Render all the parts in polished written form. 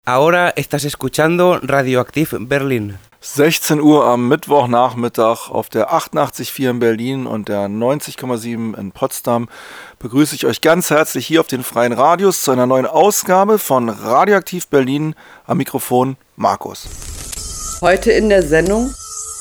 Ahora estás escuchando Radioaktiv Berlin. 16 Uhr am Mittwochnachmittag auf der 88,4 in Berlin und der 90,7 in Potsdam begrüße ich euch ganz herzlich hier auf den freien Radios zu einer neuen Ausgabe von Radioaktiv Berlin. Am Mikrofon Markus. Heute in der Sendung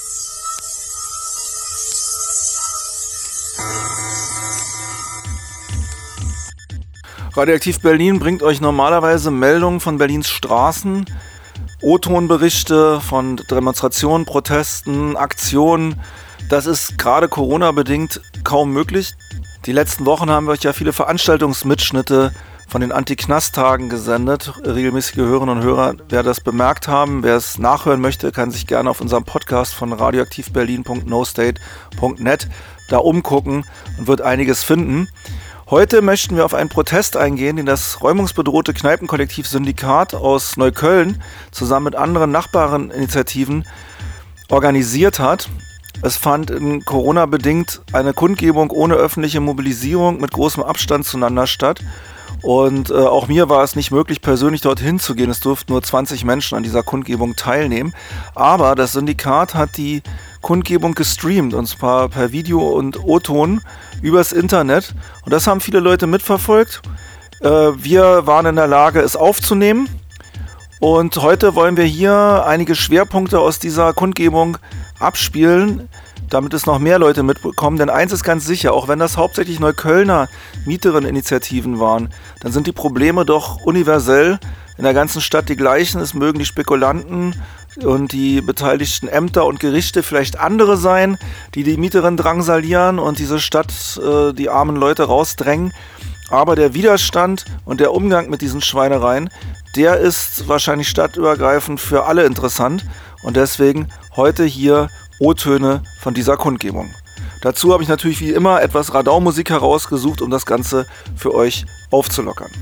Radioaktiv Berlin bringt euch normalerweise Meldungen von Berlins Straßen, O-Ton-Berichte von Demonstrationen, Protesten, Aktionen. Das ist gerade Corona-bedingt kaum möglich. Die letzten Wochen haben wir euch ja viele Veranstaltungsmitschnitte von den Anti-Knast-Tagen gesendet. Regelmäßige Hörerinnen und Hörer, wer das bemerkt haben, wer es nachhören möchte, kann sich gerne auf unserem Podcast von radioaktivberlin.nostate.net da umgucken und wird einiges finden. Heute möchten wir auf einen Protest eingehen, den das räumungsbedrohte Kneipenkollektiv Syndikat aus Neukölln zusammen mit anderen Nachbarn-Initiativen organisiert hat. Es fand in Corona-bedingt eine Kundgebung ohne öffentliche Mobilisierung mit großem Abstand zueinander statt. Und auch mir war es nicht möglich, persönlich dorthin zu gehen. Es durften nur 20 Menschen an dieser Kundgebung teilnehmen. Aber das Syndikat hat die Kundgebung gestreamt, und zwar per Video und O-Ton übers Internet. Und das haben viele Leute mitverfolgt. Wir waren in der Lage, es aufzunehmen. Und heute wollen wir hier einige Schwerpunkte aus dieser Kundgebung abspielen, damit es noch mehr Leute mitbekommen. Denn eins ist ganz sicher, auch wenn das hauptsächlich Neuköllner Mieterinitiativen waren, dann sind die Probleme doch universell in der ganzen Stadt die gleichen. Es mögen die Spekulanten und die beteiligten Ämter und Gerichte vielleicht andere sein, die die Mieterinnen drangsalieren und diese Stadt, die armen Leute rausdrängen. Aber der Widerstand und der Umgang mit diesen Schweinereien, der ist wahrscheinlich stadtübergreifend für alle interessant. Und deswegen heute hier O-Töne von dieser Kundgebung. Dazu habe ich natürlich wie immer etwas Radau-Musik herausgesucht, um das Ganze für euch aufzulockern.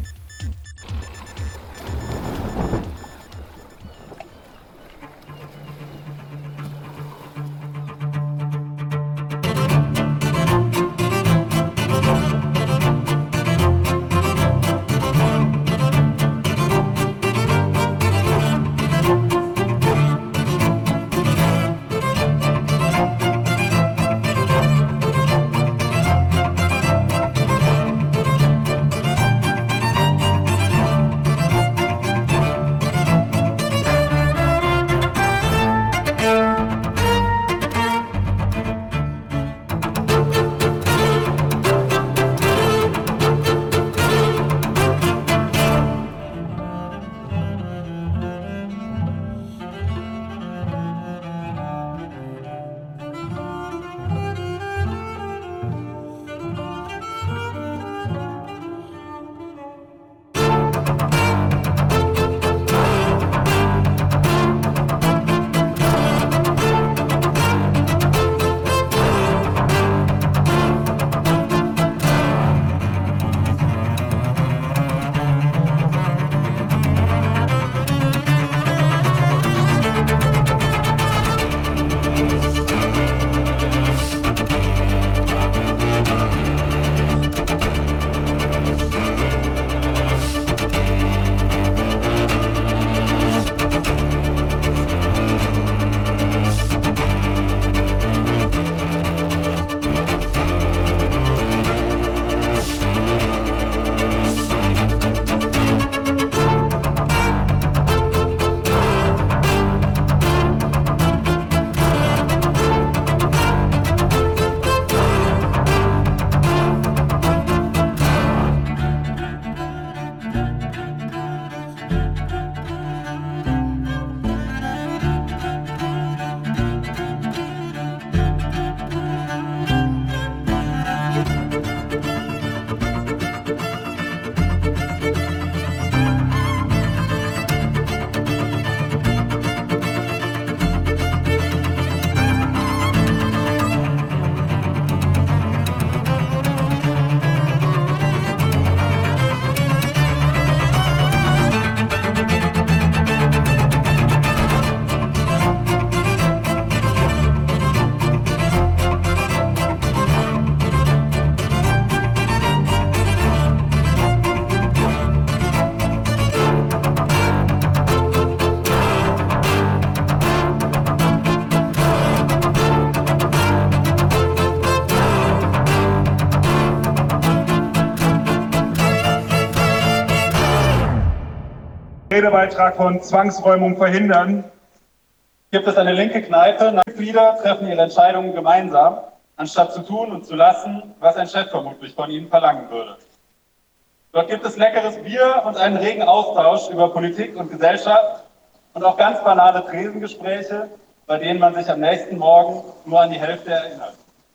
Redebeitrag von Zwangsräumung verhindern gibt es eine linke Kneipe. Mitglieder treffen ihre Entscheidungen gemeinsam, anstatt zu tun und zu lassen, was ein Chef vermutlich von ihnen verlangen würde. Dort gibt es leckeres Bier und einen regen Austausch über Politik und Gesellschaft und auch ganz banale Tresengespräche, bei denen man sich am nächsten Morgen nur an die Hälfte erinnert.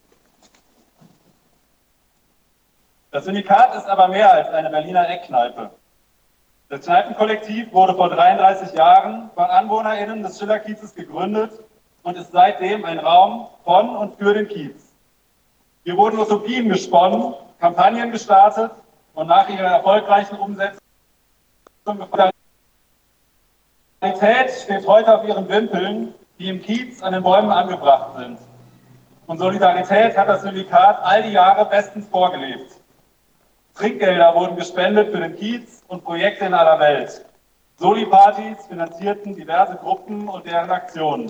Das Syndikat ist aber mehr als eine Berliner Eckkneipe. Das Kneipenkollektiv wurde vor 33 Jahren von AnwohnerInnen des Schillerkiezes gegründet und ist seitdem ein Raum von und für den Kiez. Hier wurden Utopien gesponnen, Kampagnen gestartet und nach ihrer erfolgreichen Umsetzung Solidarität steht heute auf ihren Wimpeln, die im Kiez an den Bäumen angebracht sind. Und Solidarität hat das Syndikat all die Jahre bestens vorgelebt. Trinkgelder wurden gespendet für den Kiez und Projekte in aller Welt. Soli-Partys finanzierten diverse Gruppen und deren Aktionen.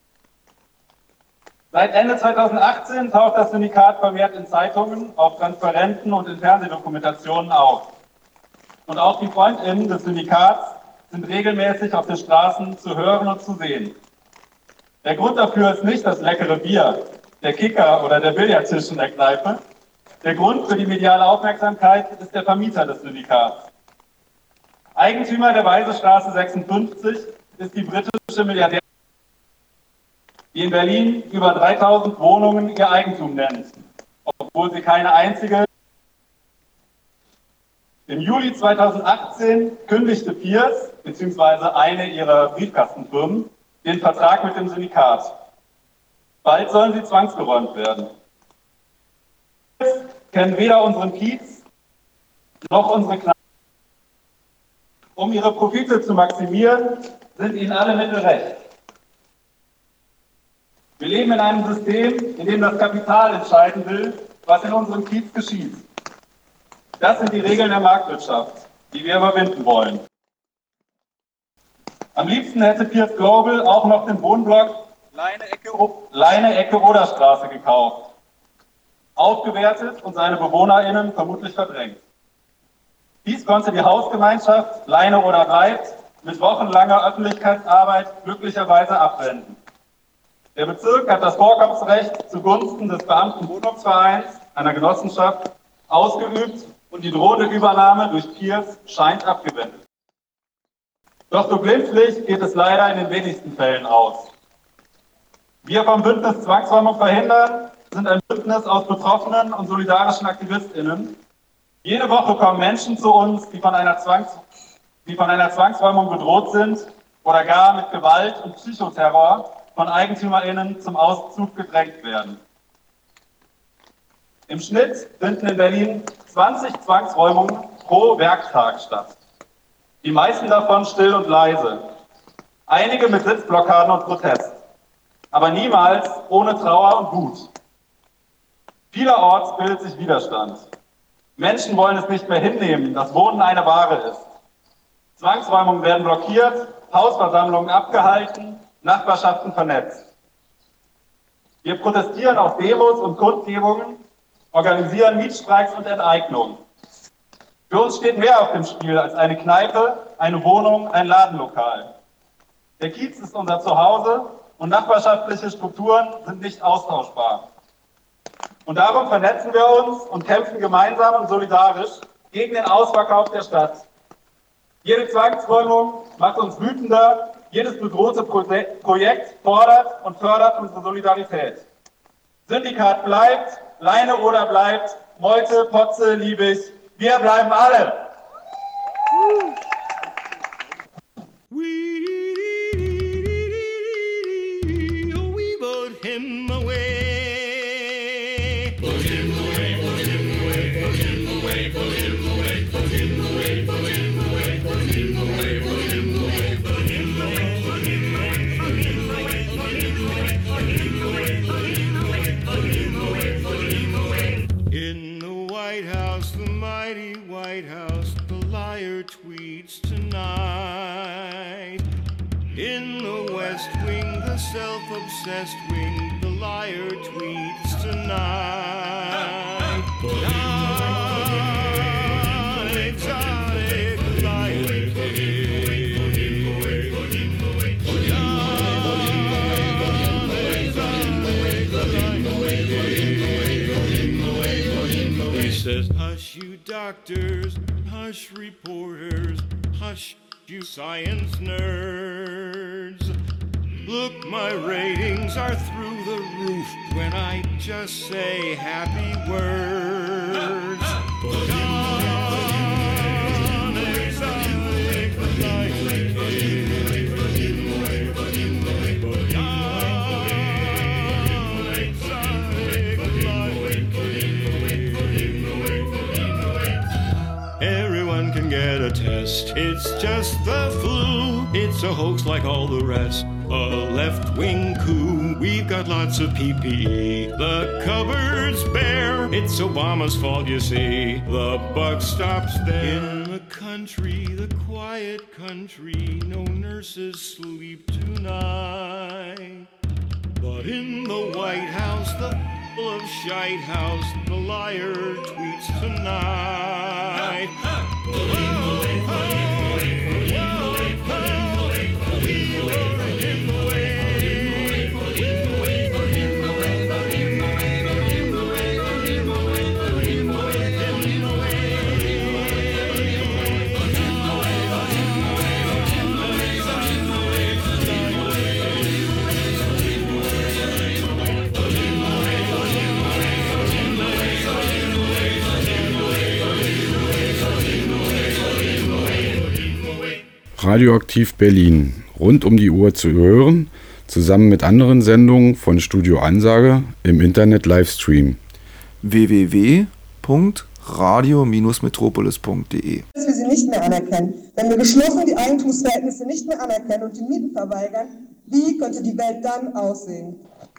Seit Ende 2018 taucht das Syndikat vermehrt in Zeitungen, auf Transparenten und in Fernsehdokumentationen auf. Und auch die FreundInnen des Syndikats sind regelmäßig auf den Straßen zu hören und zu sehen. Der Grund dafür ist nicht das leckere Bier, der Kicker oder der Billardtisch in der Kneipe. Der Grund für die mediale Aufmerksamkeit ist der Vermieter des Syndikats. Eigentümer der Weisestraße 56 ist die britische Milliardärin, die in Berlin über 3000 Wohnungen ihr Eigentum nennt, obwohl sie keine einzige. Im Juli 2018 kündigte Pierce, beziehungsweise eine ihrer Briefkastenfirmen, den Vertrag mit dem Syndikat. Bald sollen sie zwangsgeräumt werden. Kennen weder unseren Kiez noch unsere Kneipe. Um ihre Profite zu maximieren, sind ihnen alle Mittel recht. Wir leben in einem System, in dem das Kapital entscheiden will, was in unserem Kiez geschieht. Das sind die Regeln der Marktwirtschaft, die wir überwinden wollen. Am liebsten hätte Pierce Global auch noch den Wohnblock Leine-Ecke-Oderstraße gekauft, aufgewertet und seine BewohnerInnen vermutlich verdrängt. Dies konnte die Hausgemeinschaft Leine oder bleibt mit wochenlanger Öffentlichkeitsarbeit glücklicherweise abwenden. Der Bezirk hat das Vorkaufsrecht zugunsten des Beamtenwohnungsvereins, einer Genossenschaft, ausgeübt und die drohende Übernahme durch Pierce scheint abgewendet. Doch so glimpflich geht es leider in den wenigsten Fällen aus. Wir vom Bündnis Zwangsräumung verhindern sind ein Bündnis aus betroffenen und solidarischen AktivistInnen. Jede Woche kommen Menschen zu uns, die von einer Zwangsräumung bedroht sind oder gar mit Gewalt und Psychoterror von EigentümerInnen zum Auszug gedrängt werden. Im Schnitt finden in Berlin 20 Zwangsräumungen pro Werktag statt. Die meisten davon still und leise. Einige mit Sitzblockaden und Protest. Aber niemals ohne Trauer und Wut. Vielerorts bildet sich Widerstand. Menschen wollen es nicht mehr hinnehmen, dass Wohnen eine Ware ist. Zwangsräumungen werden blockiert, Hausversammlungen abgehalten, Nachbarschaften vernetzt. Wir protestieren auf Demos und Kundgebungen, organisieren Mietstreiks und Enteignungen. Für uns steht mehr auf dem Spiel als eine Kneipe, eine Wohnung, ein Ladenlokal. Der Kiez ist unser Zuhause und nachbarschaftliche Strukturen sind nicht austauschbar. Und darum vernetzen wir uns und kämpfen gemeinsam und solidarisch gegen den Ausverkauf der Stadt. Jede Zwangsräumung macht uns wütender, jedes bedrohte Projekt fordert und fördert unsere Solidarität. Syndikat bleibt, Leine oder bleibt, Meute, Potze, Liebig, wir bleiben alle! In the White House, the mighty White House, the liar tweets tonight. In the West Wing, the self-obsessed wing, the liar tweets tonight. Exotic liar. you doctors, hush reporters, hush you science nerds. Look, my ratings are through the roof when I just say happy words. Everyone can get a test. It's just the flu. It's a hoax like all the rest. A left-wing coup. We've got lots of PPE. The cupboard's bare. It's Obama's fault, you see. The buck stops there. In the country, the quiet country, no nurses sleep tonight. But in the White House, the full of shite house, the liar tweets tonight. Radioaktiv Berlin, rund um die Uhr zu hören, zusammen mit anderen Sendungen von Studio Ansage im Internet Livestream. www.radio-metropolis.de. Dass wir sie nicht mehr anerkennen. Wenn wir geschlossen die Eigentumsverhältnisse nicht mehr anerkennen und die Mieten verweigern, wie könnte die Welt dann aussehen?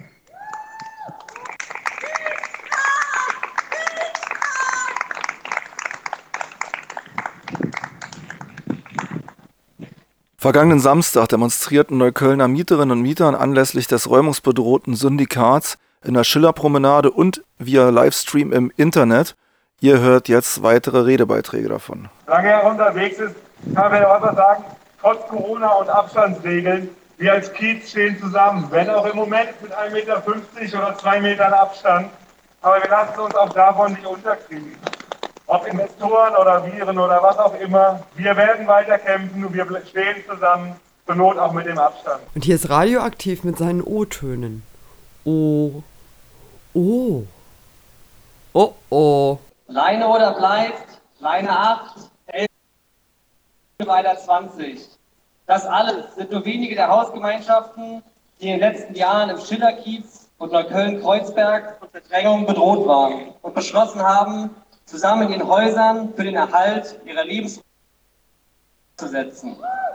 Vergangenen Samstag demonstrierten Neuköllner Mieterinnen und Mieter anlässlich des räumungsbedrohten Syndikats in der Schillerpromenade und via Livestream im Internet. Ihr hört jetzt weitere Redebeiträge davon. Solange er unterwegs ist, kann man einfach sagen, trotz Corona und Abstandsregeln, wir als Kiez stehen zusammen. Wenn auch im Moment mit 1,50 Meter oder 2 Metern Abstand, aber wir lassen uns auch davon nicht unterkriegen. Ob Investoren oder Viren oder was auch immer, wir werden weiter kämpfen und wir stehen zusammen, zur Not auch mit dem Abstand. Und hier ist Radioaktiv mit seinen O-Tönen. O. O. Oh, oh. Leine oder bleibt, Leine 8, 11, weiter 20. Das alles sind nur wenige der Hausgemeinschaften, die in den letzten Jahren im Schillerkiez und Neukölln-Kreuzberg von Verdrängung bedroht waren und beschlossen haben, zusammen in ihren Häusern für den Erhalt ihrer Lebensweise zu setzen.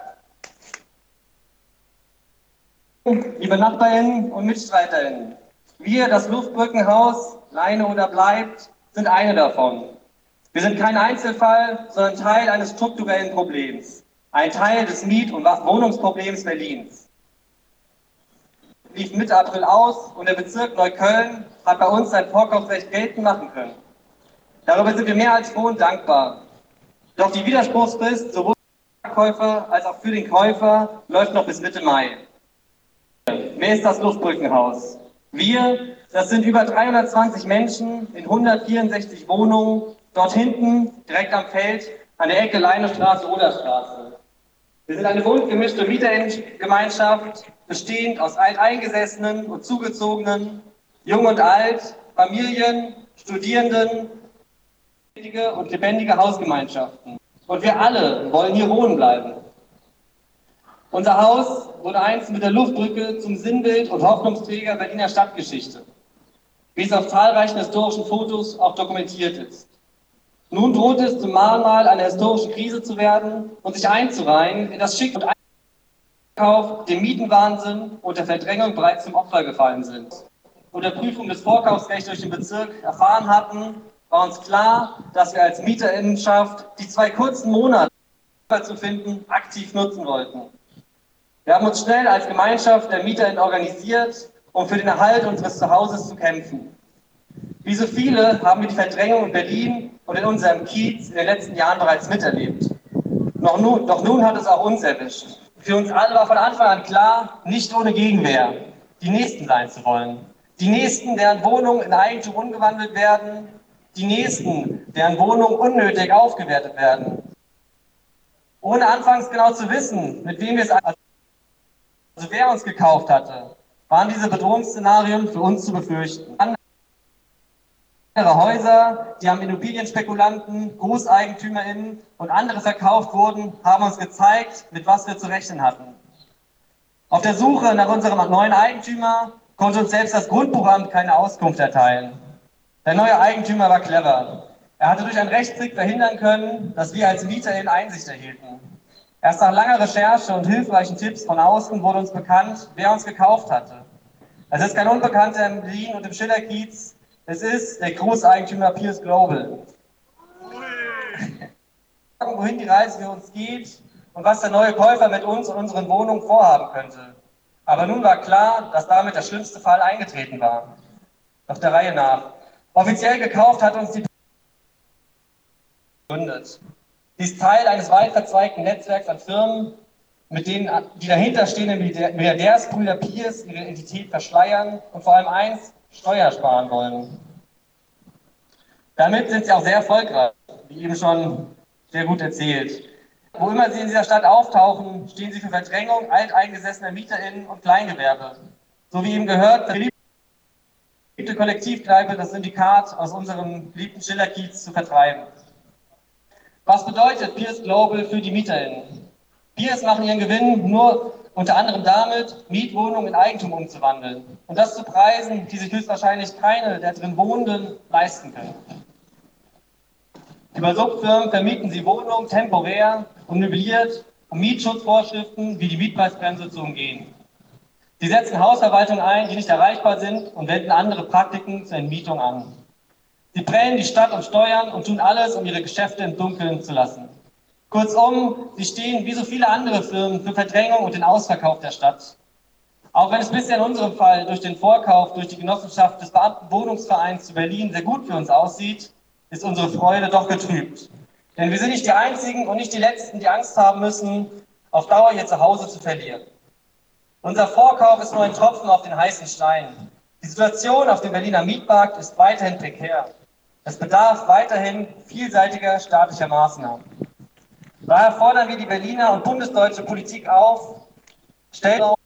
Liebe NachbarInnen und MitstreiterInnen, wir, das Luftbrückenhaus, Leine oder bleibt, sind eine davon. Wir sind kein Einzelfall, sondern Teil eines strukturellen Problems. Ein Teil des Miet- und Wohnungsproblems Berlins. Lief Mitte April aus und der Bezirk Neukölln hat bei uns sein Vorkaufsrecht geltend machen können. Darüber sind wir mehr als froh und dankbar. Doch die Widerspruchsfrist sowohl für den Verkäufer als auch für den Käufer läuft noch bis Mitte Mai. Wer ist das Luftbrückenhaus? Wir, das sind über 320 Menschen in 164 Wohnungen, dort hinten, direkt am Feld, an der Ecke Leinestraße, Oderstraße. Wir sind eine bunt gemischte Mietergemeinschaft, bestehend aus Alteingesessenen und Zugezogenen, Jung und Alt, Familien, Studierenden, und lebendige Hausgemeinschaften. Und wir alle wollen hier wohnen bleiben. Unser Haus wurde einst mit der Luftbrücke zum Sinnbild und Hoffnungsträger Berliner Stadtgeschichte, wie es auf zahlreichen historischen Fotos auch dokumentiert ist. Nun droht es zum Mahnmal einer historischen Krise zu werden und sich einzureihen in das Schicksal und Einkauf, dem Mietenwahnsinn und der Verdrängung bereits zum Opfer gefallen sind. Unter Prüfung des Vorkaufsrechts durch den Bezirk erfahren hatten, war uns klar, dass wir als Mieterinnenschaft die 2 kurzen Monate zu finden, aktiv nutzen wollten. Wir haben uns schnell als Gemeinschaft der MieterInnen organisiert, um für den Erhalt unseres Zuhauses zu kämpfen. Wie so viele haben wir die Verdrängung in Berlin und in unserem Kiez in den letzten Jahren bereits miterlebt. Doch nun hat es auch uns erwischt. Für uns alle war von Anfang an klar, nicht ohne Gegenwehr, die Nächsten sein zu wollen. Die Nächsten, deren Wohnungen in Eigentum umgewandelt werden, die Nächsten, deren Wohnungen unnötig aufgewertet werden. Ohne anfangs genau zu wissen, mit wem wir es, also wer uns gekauft hatte, waren diese Bedrohungsszenarien für uns zu befürchten. Andere Häuser, die am Immobilienspekulanten, GroßeigentümerInnen und andere verkauft wurden, haben uns gezeigt, mit was wir zu rechnen hatten. Auf der Suche nach unserem neuen Eigentümer konnte uns selbst das Grundbuchamt keine Auskunft erteilen. Der neue Eigentümer war clever. Er hatte durch einen Rechtstrick verhindern können, dass wir als MieterInnen Einsicht erhielten. Erst nach langer Recherche und hilfreichen Tipps von außen wurde uns bekannt, wer uns gekauft hatte. Es ist kein Unbekannter in Berlin und im Schillerkiez. Es ist der Großeigentümer Pierce Global. Wohin die Reise für uns geht und was der neue Käufer mit uns und unseren Wohnungen vorhaben könnte. Aber nun war klar, dass damit der schlimmste Fall eingetreten war. Doch der Reihe nach. Offiziell gekauft hat uns die gegründet. Sie ist Teil eines weit verzweigten Netzwerks an Firmen, mit denen die dahinterstehenden Milliardärsbrüder Pierce ihre Identität verschleiern und vor allem eins, Steuer sparen wollen. Damit sind sie auch sehr erfolgreich, wie eben schon sehr gut erzählt. Wo immer sie in dieser Stadt auftauchen, stehen sie für Verdrängung alteingesessener MieterInnen und Kleingewerbe. So wie ihm gehört, für die beliebte Kollektivkneipe, das Syndikat aus unserem geliebten Schillerkiez zu vertreiben. Was bedeutet Pierce Global für die MieterInnen? Pierce machen ihren Gewinn nur unter anderem damit, Mietwohnungen in Eigentum umzuwandeln. Und das zu Preisen, die sich höchstwahrscheinlich keine der drin Wohnenden leisten können. Über Subfirmen vermieten sie Wohnungen temporär und möbliert, um Mietschutzvorschriften wie die Mietpreisbremse zu umgehen. Sie setzen Hausverwaltungen ein, die nicht erreichbar sind und wenden andere Praktiken zur Entmietung an. Sie prellen die Stadt um Steuern und tun alles, um ihre Geschäfte im Dunkeln zu lassen. Kurzum, sie stehen wie so viele andere Firmen für Verdrängung und den Ausverkauf der Stadt. Auch wenn es bisher in unserem Fall durch den Vorkauf durch die Genossenschaft des Beamtenwohnungsvereins zu Berlin sehr gut für uns aussieht, ist unsere Freude doch getrübt. Denn wir sind nicht die Einzigen und nicht die Letzten, die Angst haben müssen, auf Dauer ihr Zuhause zu verlieren. Unser Vorkauf ist nur ein Tropfen auf den heißen Stein. Die Situation auf dem Berliner Mietmarkt ist weiterhin prekär. Es bedarf weiterhin vielseitiger staatlicher Maßnahmen. Daher fordern wir die Berliner und bundesdeutsche Politik auf, stellt Raum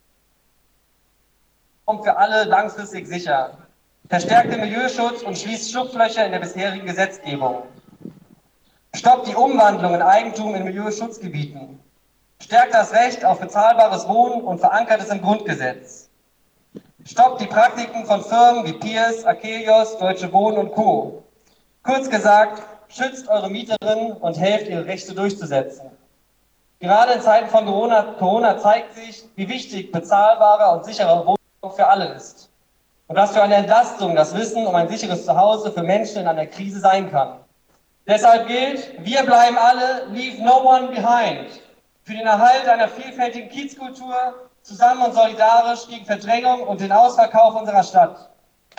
für alle langfristig sicher, verstärkt den Milieuschutz und schließt Schlupflöcher in der bisherigen Gesetzgebung. Stoppt die Umwandlung in Eigentum in Milieuschutzgebieten. Stärkt das Recht auf bezahlbares Wohnen und verankert es im Grundgesetz. Stoppt die Praktiken von Firmen wie Pierce, Akelios, Deutsche Wohnen und Co. Kurz gesagt, schützt eure Mieterinnen und helft, ihre Rechte durchzusetzen. Gerade in Zeiten von Corona zeigt sich, wie wichtig bezahlbarer und sicherer Wohnraum für alle ist. Und was für eine Entlastung das Wissen um ein sicheres Zuhause für Menschen in einer Krise sein kann. Deshalb gilt, wir bleiben alle, leave no one behind. Für den Erhalt einer vielfältigen Kiezkultur, zusammen und solidarisch gegen Verdrängung und den Ausverkauf unserer Stadt.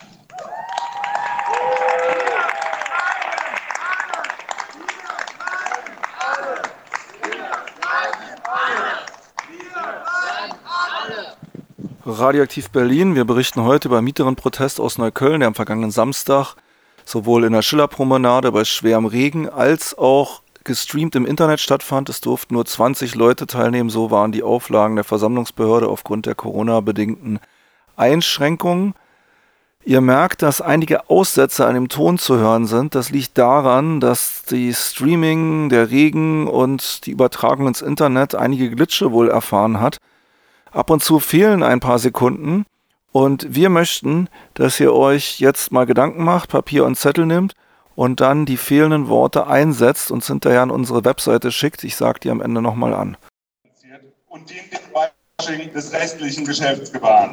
Radioaktiv Berlin. Wir berichten heute über Mieterinnenprotest aus Neukölln, der am vergangenen Samstag sowohl in der Schillerpromenade bei schwerem Regen als auch gestreamt im Internet stattfand. Es durften nur 20 Leute teilnehmen. So waren die Auflagen der Versammlungsbehörde aufgrund der Corona-bedingten Einschränkungen. Ihr merkt, dass einige Aussätze an dem Ton zu hören sind. Das liegt daran, dass die Streaming, der Regen und die Übertragung ins Internet einige Glitsche wohl erfahren hat. Ab und zu fehlen ein paar Sekunden und wir möchten, dass ihr euch jetzt mal Gedanken macht, Papier und Zettel nimmt und dann die fehlenden Worte einsetzt und hinterher an unsere Webseite schickt. Ich sage die am Ende nochmal an. Und dient dem Bashing des restlichen Geschäfts gewahren.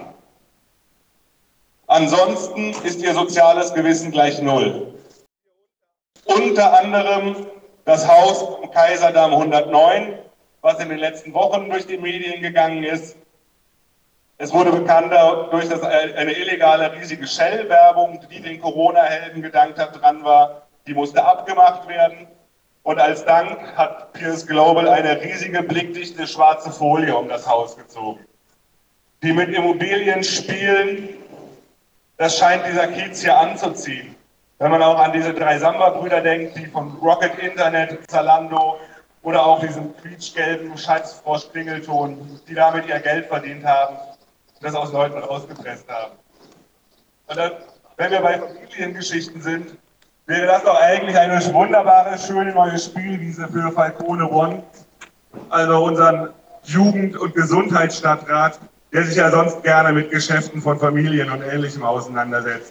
Ansonsten ist ihr soziales Gewissen gleich null. Unter anderem das Haus am Kaiserdamm 109, was in den letzten Wochen durch die Medien gegangen ist. Es wurde bekannt durch eine illegale riesige Shell-Werbung, die den Corona-Helden gedankt hat, dran war. Die musste abgemacht werden. Und als Dank hat Pierce Global eine riesige blickdichte schwarze Folie um das Haus gezogen. Die mit Immobilien spielen, das scheint dieser Kiez hier anzuziehen. Wenn man auch an diese 3 Samba-Brüder denkt, die von Rocket Internet, Zalando oder auch diesem quietschgelben Schatzfrosch-Klingelton, die damit ihr Geld verdient haben und das aus Leuten rausgepresst haben. Und dann, wenn wir bei Familiengeschichten sind, wäre das doch eigentlich eine wunderbare, schöne neue Spielwiese für Falcone One, also unseren Jugend- und Gesundheitsstadtrat, der sich ja sonst gerne mit Geschäften von Familien und Ähnlichem auseinandersetzt.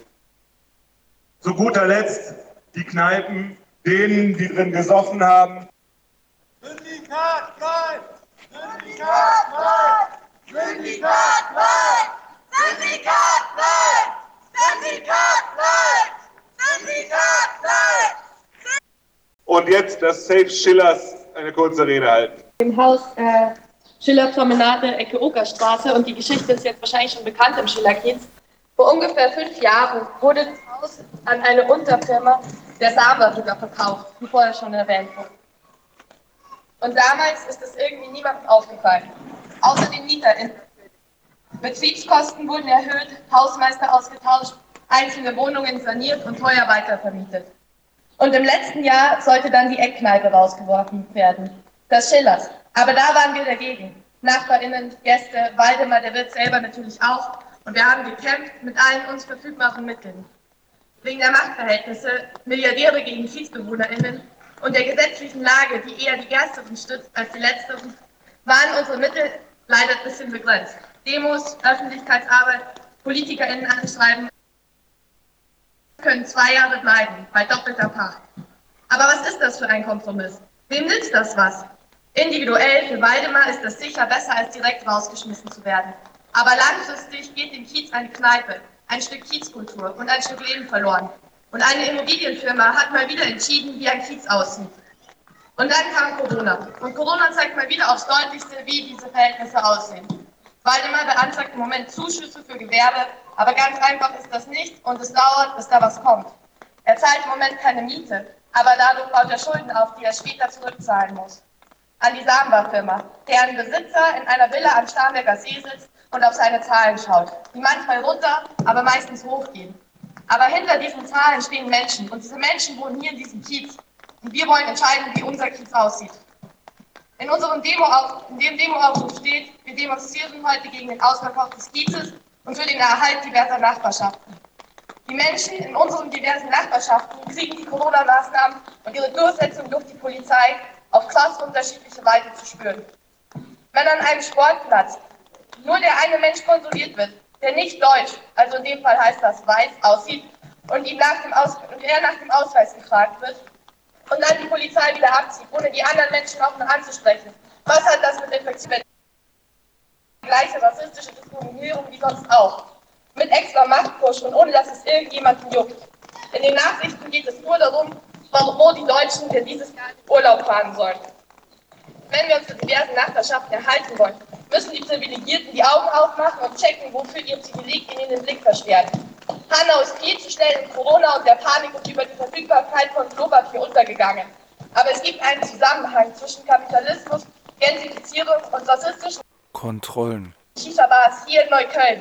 Zu guter Letzt die Kneipen, denen, die drin gesoffen haben. Syndikat nein! Syndikat nein! Syndikat nein! Syndikat nein! Syndikat nein! Syndikat nein! Und jetzt das Safe Schillers eine kurze Rede halten. Im Haus Schillerpromenade, Ecke Okerstraße, und die Geschichte ist jetzt wahrscheinlich schon bekannt im Schillerkiez. Vor ungefähr 5 Jahren wurde das Haus an eine Unterfirma der Samba-Brüder verkauft, wie vorher schon erwähnt wurde. Und damals ist es irgendwie niemandem aufgefallen, außer den MieterInnen. Betriebskosten wurden erhöht, Hausmeister ausgetauscht, einzelne Wohnungen saniert und teuer weitervermietet. Und im letzten Jahr sollte dann die Eckkneipe rausgeworfen werden, das Schillers. Aber da waren wir dagegen. NachbarInnen, Gäste, Waldemar, der Wirt selber natürlich auch. Und wir haben gekämpft mit allen uns verfügbaren Mitteln. Wegen der Machtverhältnisse, Milliardäre gegen KiezbewohnerInnen und der gesetzlichen Lage, die eher die Ersteren stützt als die Letzteren, waren unsere Mittel leider ein bisschen begrenzt. Demos, Öffentlichkeitsarbeit, PolitikerInnen anschreiben, können 2 Jahre bleiben, bei doppelter Pacht. Aber was ist das für ein Kompromiss? Wem nützt das was? Individuell für Waldemar ist das sicher besser, als direkt rausgeschmissen zu werden. Aber langfristig geht dem Kiez eine Kneipe, ein Stück Kiezkultur und ein Stück Leben verloren. Und eine Immobilienfirma hat mal wieder entschieden, wie ein Kiez aussieht. Und dann kam Corona. Und Corona zeigt mal wieder aufs Deutlichste, wie diese Verhältnisse aussehen. Waldemar beantragt im Moment Zuschüsse für Gewerbe, aber ganz einfach ist das nicht und es dauert, bis da was kommt. Er zahlt im Moment keine Miete, aber dadurch baut er Schulden auf, die er später zurückzahlen muss. An die Samba-Firma, deren Besitzer in einer Villa am Starnberger See sitzt und auf seine Zahlen schaut, die manchmal runter, aber meistens hochgehen. Aber hinter diesen Zahlen stehen Menschen und diese Menschen wohnen hier in diesem Kiez. Und wir wollen entscheiden, wie unser Kiez aussieht. In dem Demoaufruf steht, wir demonstrieren heute gegen den Ausverkauf des Kiezes und für den Erhalt diverser Nachbarschaften. Die Menschen in unseren diversen Nachbarschaften kriegen die Corona-Maßnahmen und ihre Durchsetzung durch die Polizei auf krass unterschiedliche Weise zu spüren. Wenn an einem Sportplatz nur der eine Mensch kontrolliert wird, der nicht deutsch, also in dem Fall heißt das weiß, aussieht und er nach dem Ausweis gefragt wird und dann die Polizei wieder abzieht, ohne die anderen Menschen auch noch anzusprechen. Was hat das mit Infektion? Die gleiche rassistische Diskriminierung wie sonst auch. Mit extra Machtpush und ohne dass es irgendjemanden juckt. In den Nachrichten geht es nur darum, wo die Deutschen denn dieses Jahr in Urlaub fahren sollen. Wenn wir unsere diversen Nachbarschaften erhalten wollen, müssen die Privilegierten die Augen aufmachen und checken, wofür ihr Privileg ihnen den Blick versperrt. Hanau ist viel zu schnell in Corona und der Panik und über die Verfügbarkeit von Klopapier untergegangen. Aber es gibt einen Zusammenhang zwischen Kapitalismus, Gentrifizierung und rassistischen Kontrollen. Shisha-Bars hier in Neukölln.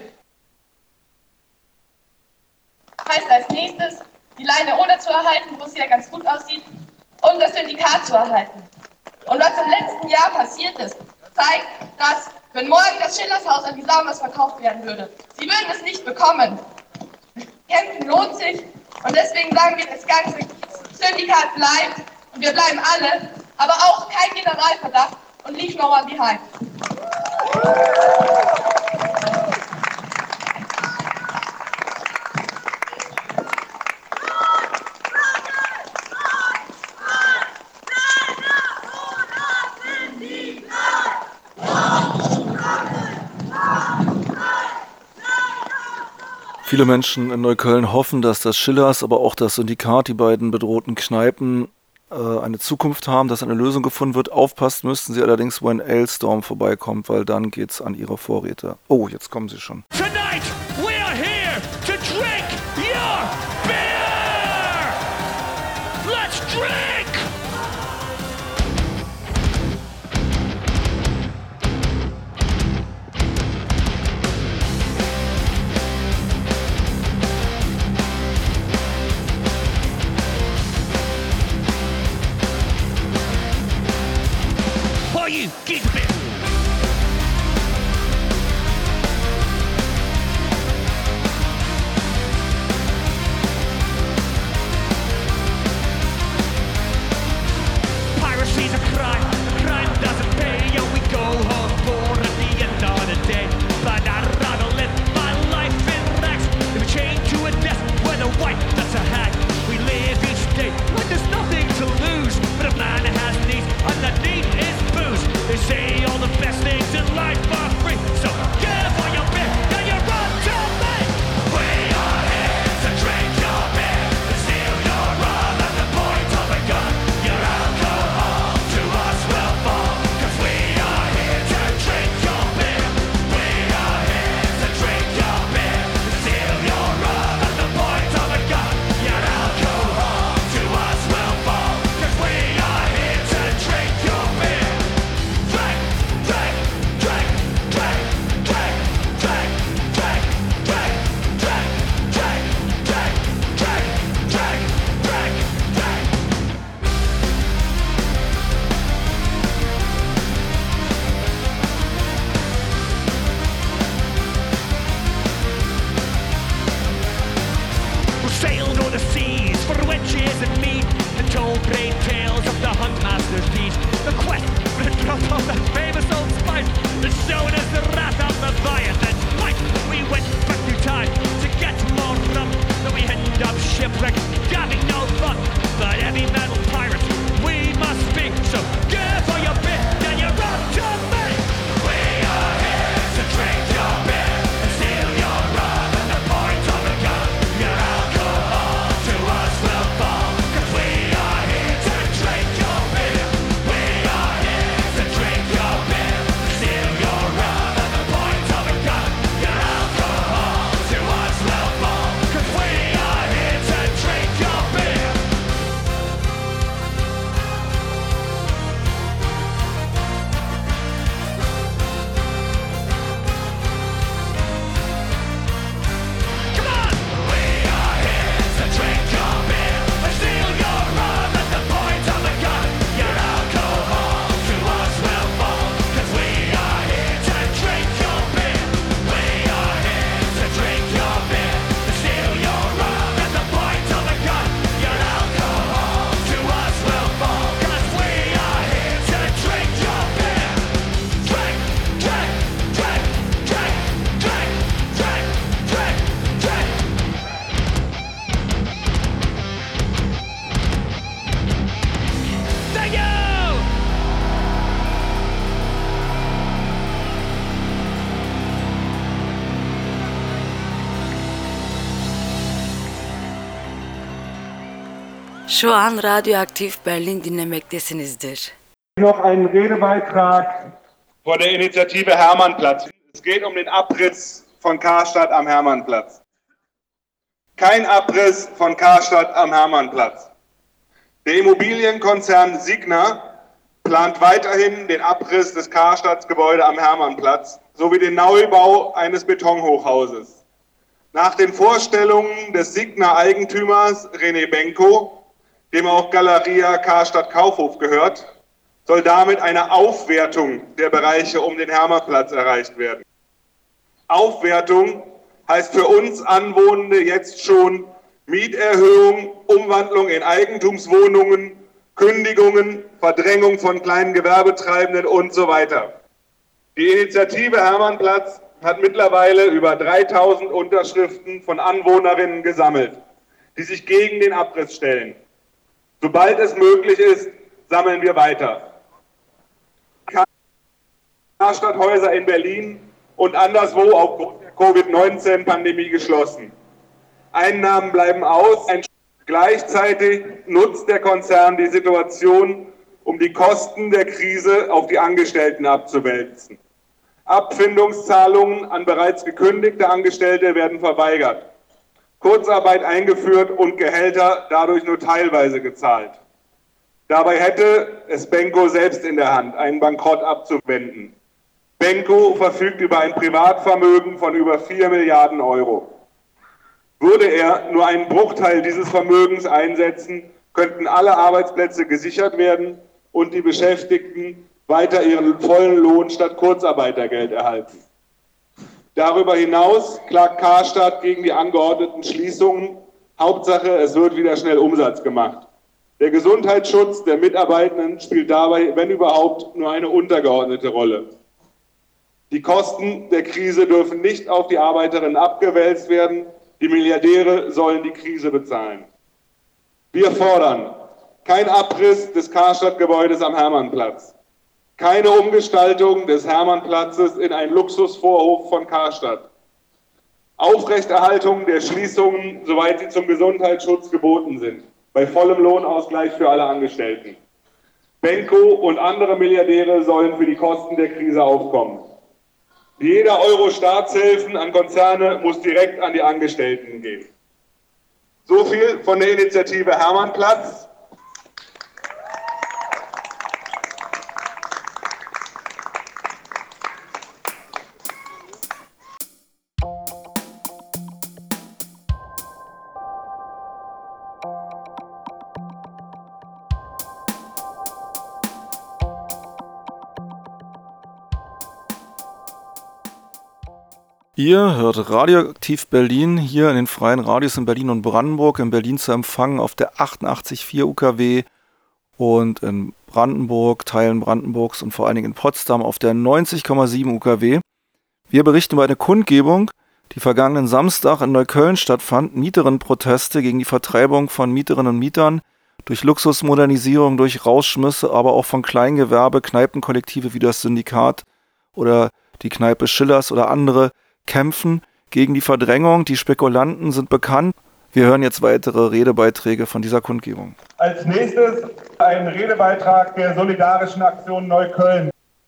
Heißt als nächstes, die Leine ohne zu erhalten, wo es ja ganz gut aussieht, und das Syndikat zu erhalten. Und was im letzten Jahr passiert ist, zeigt, dass, wenn morgen das Schillershaus an die Sambas verkauft werden würde, sie würden es nicht bekommen. Kämpfen lohnt sich und deswegen sagen wir, das ganze Syndikat bleibt und wir bleiben alle, aber auch kein Generalverdacht und leave no one behind. Viele Menschen in Neukölln hoffen, dass das Schillers, aber auch das Syndikat, die beiden bedrohten Kneipen, eine Zukunft haben, dass eine Lösung gefunden wird. Aufpassen müssten sie allerdings, wenn Ailstorm vorbeikommt, weil dann geht's an ihre Vorräte. Oh, jetzt kommen sie schon. Tonight, we're here to drink your beer! Let's drink! Şu an Radyoaktif Berlin dinlemektesinizdir. Noch einen Redebeitrag von der Initiative Hermannplatz. Es geht um den Abriss von Karstadt am Hermannplatz. Kein Abriss von Karstadt am Hermannplatz. Der Immobilienkonzern Signa plant weiterhin den Abriss des Karstadtgebäudes am Hermannplatz sowie den Neubau eines Betonhochhauses. Nach den Vorstellungen des Signa-Eigentümers René Benko, dem auch Galeria Karstadt Kaufhof gehört, soll damit eine Aufwertung der Bereiche um den Hermannplatz erreicht werden. Aufwertung heißt für uns Anwohnende jetzt schon Mieterhöhung, Umwandlung in Eigentumswohnungen, Kündigungen, Verdrängung von kleinen Gewerbetreibenden und so weiter. Die Initiative Hermannplatz hat mittlerweile über 3000 Unterschriften von Anwohnerinnen gesammelt, die sich gegen den Abriss stellen. Sobald es möglich ist, sammeln wir weiter. Karstadthäuser in Berlin und anderswo aufgrund der Covid-19-Pandemie geschlossen. Einnahmen bleiben aus. Gleichzeitig nutzt der Konzern die Situation, um die Kosten der Krise auf die Angestellten abzuwälzen. Abfindungszahlungen an bereits gekündigte Angestellte werden verweigert. Kurzarbeit eingeführt und Gehälter dadurch nur teilweise gezahlt. Dabei hätte es Benko selbst in der Hand, einen Bankrott abzuwenden. Benko verfügt über ein Privatvermögen von über 4 Milliarden Euro. Würde er nur einen Bruchteil dieses Vermögens einsetzen, könnten alle Arbeitsplätze gesichert werden und die Beschäftigten weiter ihren vollen Lohn statt Kurzarbeitergeld erhalten. Darüber hinaus klagt Karstadt gegen die angeordneten Schließungen. Hauptsache, es wird wieder schnell Umsatz gemacht. Der Gesundheitsschutz der Mitarbeitenden spielt dabei, wenn überhaupt, nur eine untergeordnete Rolle. Die Kosten der Krise dürfen nicht auf die Arbeiterinnen abgewälzt werden. Die Milliardäre sollen die Krise bezahlen. Wir fordern kein Abriss des Karstadtgebäudes am Hermannplatz, keine Umgestaltung des Hermannplatzes in einen Luxusvorhof von Karstadt, Aufrechterhaltung der Schließungen, soweit sie zum Gesundheitsschutz geboten sind, bei vollem Lohnausgleich für alle Angestellten. Benko und andere Milliardäre sollen für die Kosten der Krise aufkommen. Jeder Euro Staatshilfen an Konzerne muss direkt an die Angestellten gehen. So viel von der Initiative Hermannplatz. Ihr hört Radioaktiv Berlin hier in den freien Radios in Berlin und Brandenburg. In Berlin zu empfangen auf der 88,4 UKW und in Brandenburg, Teilen Brandenburgs und vor allen Dingen in Potsdam auf der 90,7 UKW. Wir berichten über eine Kundgebung, die vergangenen Samstag in Neukölln stattfand. Mieterinnenproteste gegen die Vertreibung von Mieterinnen und Mietern durch Luxusmodernisierung, durch Rausschmisse, aber auch von Kleingewerbe, Kneipenkollektive wie das Syndikat oder die Kneipe Schillers oder andere kämpfen gegen die Verdrängung. Die Spekulanten sind bekannt. Wir hören jetzt weitere Redebeiträge von dieser Kundgebung. Als nächstes ein Redebeitrag der Solidarischen Aktion Neukölln.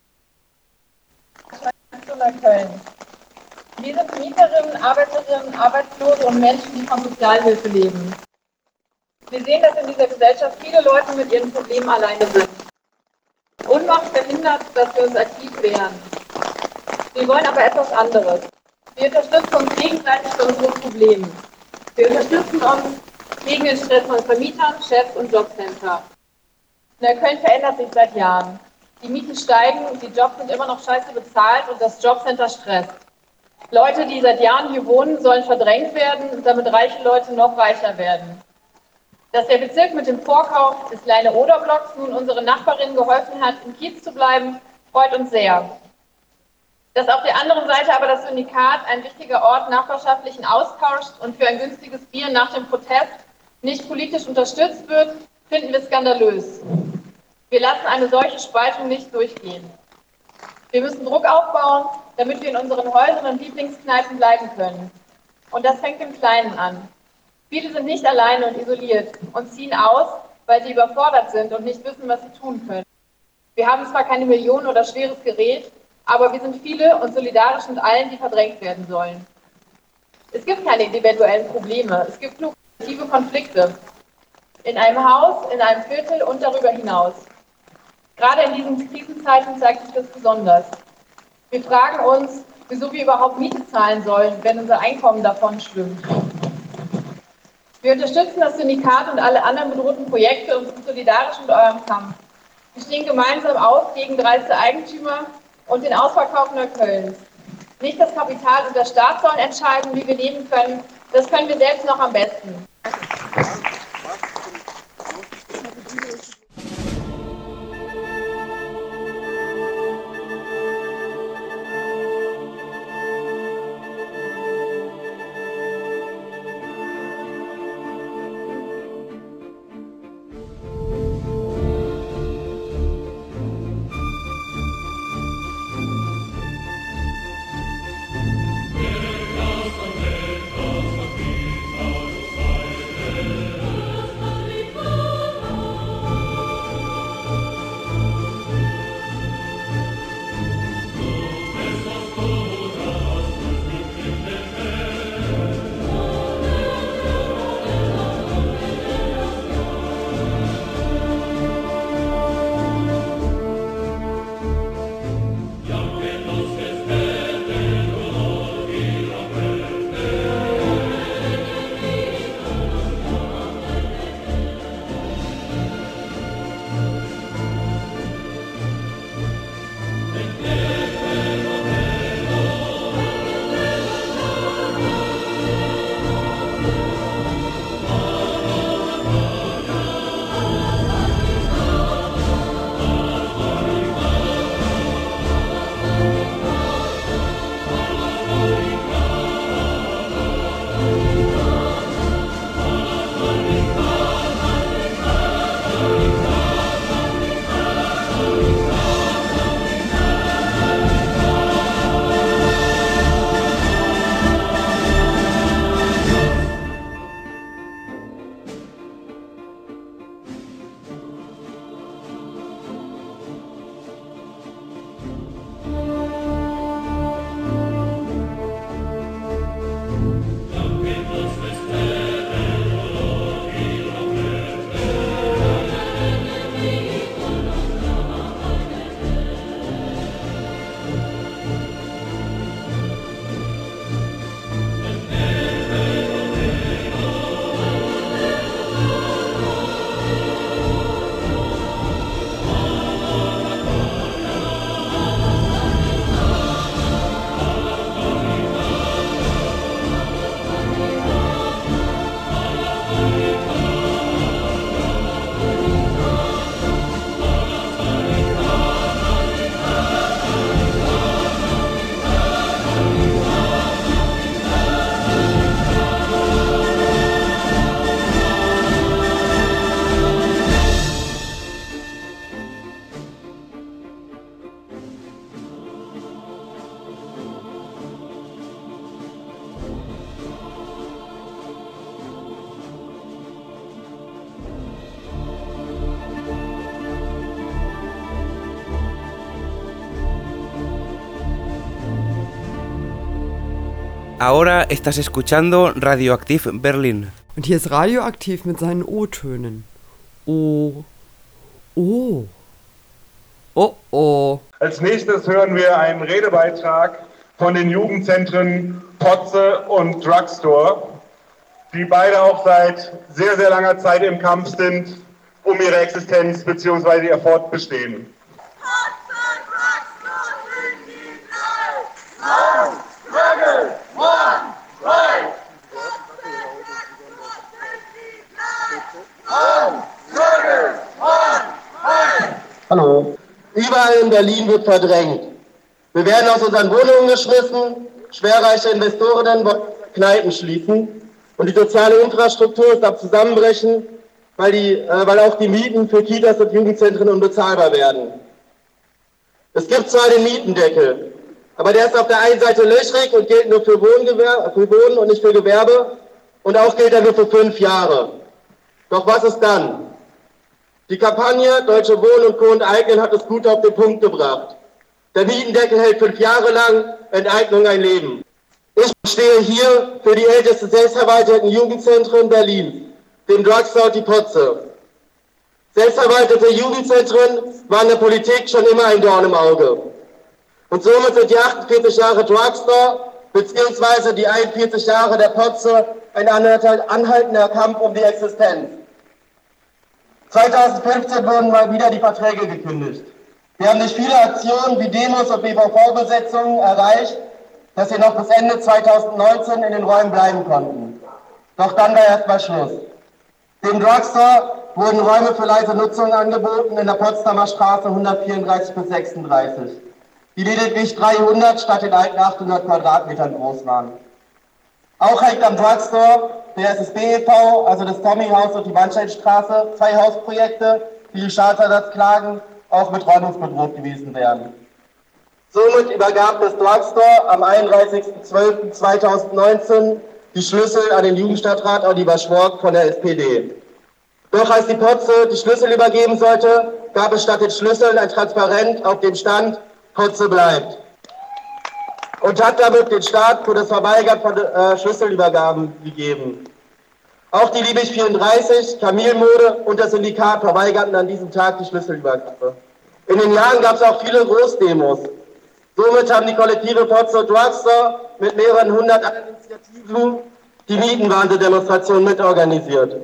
Neukölln. Wir sind Mieterinnen, Arbeiterinnen, Arbeitslose und Menschen, die von Sozialhilfe leben. Wir sehen, dass in dieser Gesellschaft viele Leute mit ihren Problemen alleine sind. Ohnmacht verhindert, dass wir uns aktiv wehren. Wir wollen aber etwas anderes. Wir unterstützen uns gegenseitig bei unseren Problemen. Wir unterstützen uns gegen den Stress von Vermietern, Chefs und Jobcenter. Neukölln verändert sich seit Jahren. Die Mieten steigen, die Jobs sind immer noch scheiße bezahlt und das Jobcenter stresst. Leute, die seit Jahren hier wohnen, sollen verdrängt werden, damit reiche Leute noch reicher werden. Dass der Bezirk mit dem Vorkauf des Leine-Oder-Blocks nun unseren Nachbarinnen geholfen hat, im Kiez zu bleiben, freut uns sehr. Dass auf der anderen Seite aber das Syndikat, ein wichtiger Ort nachbarschaftlichen Austauschs und für ein günstiges Bier nach dem Protest, nicht politisch unterstützt wird, finden wir skandalös. Wir lassen eine solche Spaltung nicht durchgehen. Wir müssen Druck aufbauen, damit wir in unseren Häusern und Lieblingskneipen bleiben können. Und das fängt im Kleinen an. Viele sind nicht alleine und isoliert und ziehen aus, weil sie überfordert sind und nicht wissen, was sie tun können. Wir haben zwar keine Millionen oder schweres Gerät, aber wir sind viele und solidarisch mit allen, die verdrängt werden sollen. Es gibt keine individuellen Probleme, es gibt nur kollektive Konflikte. In einem Haus, in einem Viertel und darüber hinaus. Gerade in diesen Krisenzeiten zeigt sich das besonders. Wir fragen uns, wieso wir überhaupt Miete zahlen sollen, wenn unser Einkommen davon schwimmt. Wir unterstützen das Syndikat und alle anderen bedrohten Projekte und sind solidarisch mit eurem Kampf. Wir stehen gemeinsam auf gegen dreiste Eigentümer und den Ausverkauf Neuköllns. Nicht das Kapital und der Staat sollen entscheiden, wie wir leben können. Das können wir selbst noch am besten. Ahora estás escuchando Radioaktiv Berlin. Und hier ist Radioaktiv mit seinen O-Tönen. O. O. Oh oh. Als nächstes hören wir einen Redebeitrag von den Jugendzentren Potze und Drugstore, die beide auch seit sehr, sehr langer Zeit im Kampf sind, um ihre Existenz bzw. ihr Fortbestehen. Hallo. Überall in Berlin wird verdrängt. Wir werden aus unseren Wohnungen geschmissen, schwerreiche Investoren wollen Kneipen schließen und die soziale Infrastruktur ist am Zusammenbrechen, weil auch die Mieten für Kitas und Jugendzentren unbezahlbar werden. Es gibt zwar den Mietendeckel, aber der ist auf der einen Seite löchrig und gilt nur für Wohnen und nicht für Gewerbe Und auch gilt er nur für 5 Jahre. Doch was ist dann? Die Kampagne Deutsche Wohnen und Co. enteignen hat es gut auf den Punkt gebracht. Der Mietendeckel hält 5 Jahre lang, Enteignung ein Leben. Ich stehe hier für die älteste selbstverwalteten Jugendzentren Berlins, den Drugstore und die Potze. Selbstverwaltete Jugendzentren waren der Politik schon immer ein Dorn im Auge. Und somit sind die 48 Jahre Drugstore bzw. die 41 Jahre der Potze ein anhaltender Kampf um die Existenz. 2015 wurden mal wieder die Verträge gekündigt. Wir haben durch viele Aktionen wie Demos und BVV-Besetzungen erreicht, dass wir noch bis Ende 2019 in den Räumen bleiben konnten. Doch dann war erstmal Schluss. Dem Drugstore wurden Räume für leise Nutzung angeboten in der Potsdamer Straße 134 bis 36, die lediglich 300 statt den alten 800 Quadratmetern groß waren. Auch hängt am Drugstore der SSB e.V., also das Tommy-Haus und die Wandsteinstraße, 2 Hausprojekte, die die Schadensersatzklagen auch mit räumungsbedroht gewesen wären. Somit übergab das Drugstore am 31.12.2019 die Schlüssel an den Jugendstadtrat Oliver Schwork von der SPD. Doch als die Potze die Schlüssel übergeben sollte, gab es statt den Schlüsseln ein Transparent, auf dem stand, Potze bleibt. Und hat damit den Start für das Verweigern von Schlüsselübergaben gegeben. Auch die Liebig 34, Kamilmode und das Syndikat verweigerten an diesem Tag die Schlüsselübergabe. In den Jahren gab es auch viele Großdemos. Somit haben die Kollektive Potze und Drugstore mit mehreren 100 Initiativen die Mietenwahnsinn-Demonstration mitorganisiert.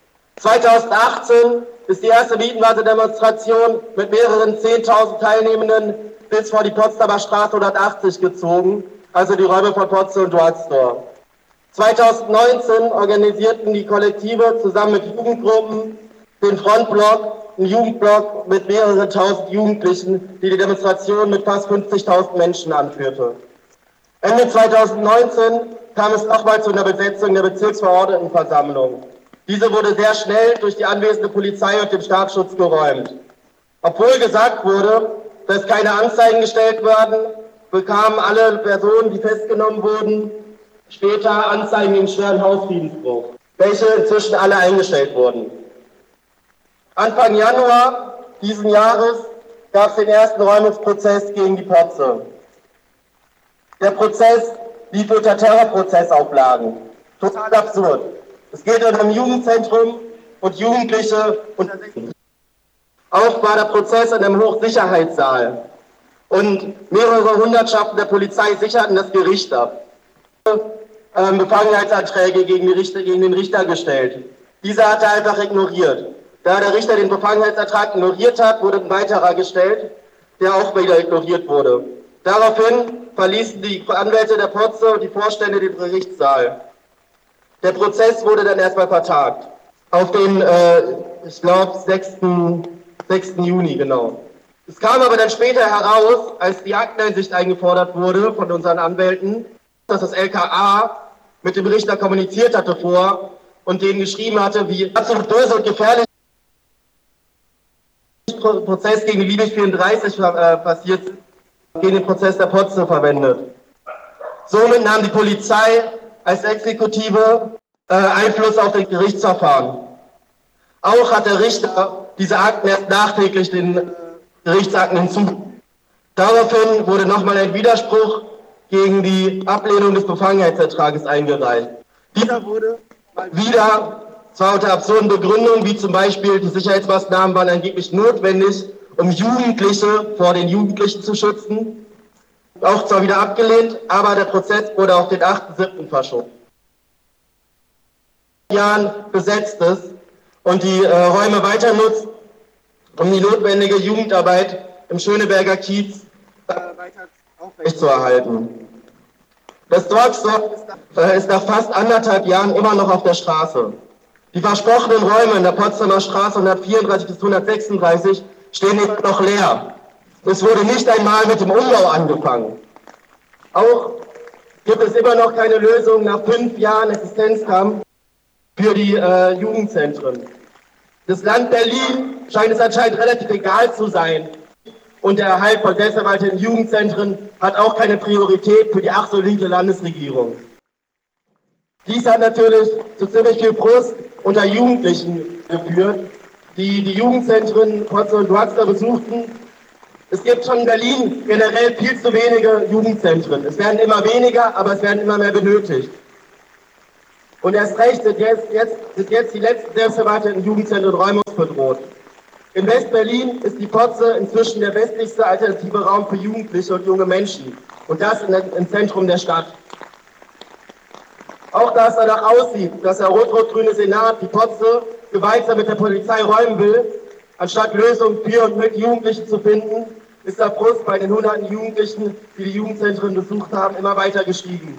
2018 ist die erste Mietenwahnsinn-Demonstration mit mehreren 10.000 Teilnehmenden bis vor die Potsdamer Straße 180 gezogen, also die Räume von Potze und Drugstore. 2019 organisierten die Kollektive zusammen mit Jugendgruppen den Frontblock, einen Jugendblock mit mehreren tausend Jugendlichen, die die Demonstration mit fast 50.000 Menschen anführte. Ende 2019 kam es nochmal zu einer Besetzung der Bezirksverordnetenversammlung. Diese wurde sehr schnell durch die anwesende Polizei und dem Staatsschutz geräumt. Obwohl gesagt wurde, dass keine Anzeigen gestellt werden, bekamen alle Personen, die festgenommen wurden, später Anzeigen wegen schweren Hausfriedensbruch, welche inzwischen alle eingestellt wurden. Anfang Januar diesen Jahres gab es den ersten Räumungsprozess gegen die Potze. Der Prozess lief unter Terrorprozessauflagen. Total absurd. Es geht um ein Jugendzentrum und Jugendliche unter 16. Auch war der Prozess in einem Hochsicherheitssaal. Und mehrere Hundertschaften der Polizei sicherten das Gericht ab. Befangenheitsanträge gegen den Richter gestellt. Dieser hatte einfach ignoriert. Da der Richter den Befangenheitsantrag ignoriert hat, wurde ein weiterer gestellt, der auch wieder ignoriert wurde. Daraufhin verließen die Anwälte der Potze und die Vorstände den Gerichtssaal. Der Prozess wurde dann erstmal vertagt. Auf den, ich glaube, 6. Juni, genau. Es kam aber dann später heraus, als die Akteneinsicht eingefordert wurde von unseren Anwälten, dass das LKA mit dem Richter kommuniziert hatte vor und denen geschrieben hatte, wie absolut böse und gefährlich der Prozess gegen die Liebig 34 passiert ist, gegen den Prozess der Potze verwendet. Somit nahm die Polizei als Exekutive Einfluss auf das Gerichtsverfahren. Auch hat der Richter diese Akten erst nachträglich den Gerichtsakten hinzu. Daraufhin wurde nochmal ein Widerspruch gegen die Ablehnung des Befangenheitsertrages eingereicht. Dieser wurde mal wieder, zwar unter absurden Begründungen, wie zum Beispiel die Sicherheitsmaßnahmen waren angeblich notwendig, um Jugendliche vor den Jugendlichen zu schützen, auch zwar wieder abgelehnt, aber der Prozess wurde auf den 8.7. verschoben. Jahren besetzt ist und die Räume weiter nutzt, um die notwendige Jugendarbeit im Schöneberger Kiez weiter aufrechtzuerhalten. Das Drugstore ist nach fast 1,5 Jahren immer noch auf der Straße. Die versprochenen Räume in der Potsdamer Straße 134 bis 136 stehen immer noch leer. Es wurde nicht einmal mit dem Umbau angefangen. Auch gibt es immer noch keine Lösung nach 5 Jahren Existenzkampf für die Jugendzentren. Das Land Berlin scheint es anscheinend relativ egal zu sein. Und der Erhalt von selbstverwalteten Jugendzentren hat auch keine Priorität für die ach so linke Landesregierung. Dies hat natürlich zu ziemlich viel Frust unter Jugendlichen geführt, die die Jugendzentren Potze und Drugster besuchten. Es gibt schon in Berlin generell viel zu wenige Jugendzentren. Es werden immer weniger, aber es werden immer mehr benötigt. Und erst recht sind jetzt die letzten selbstverwalteten Jugendzentren räumungsbedroht. In West-Berlin ist die Potze inzwischen der westlichste alternative Raum für Jugendliche und junge Menschen. Und das im Zentrum der Stadt. Auch da es danach aussieht, dass der rot-rot-grüne Senat die Potze gewaltsam mit der Polizei räumen will, anstatt Lösungen für und mit Jugendlichen zu finden, ist der Frust bei den hunderten Jugendlichen, die die Jugendzentren besucht haben, immer weiter gestiegen.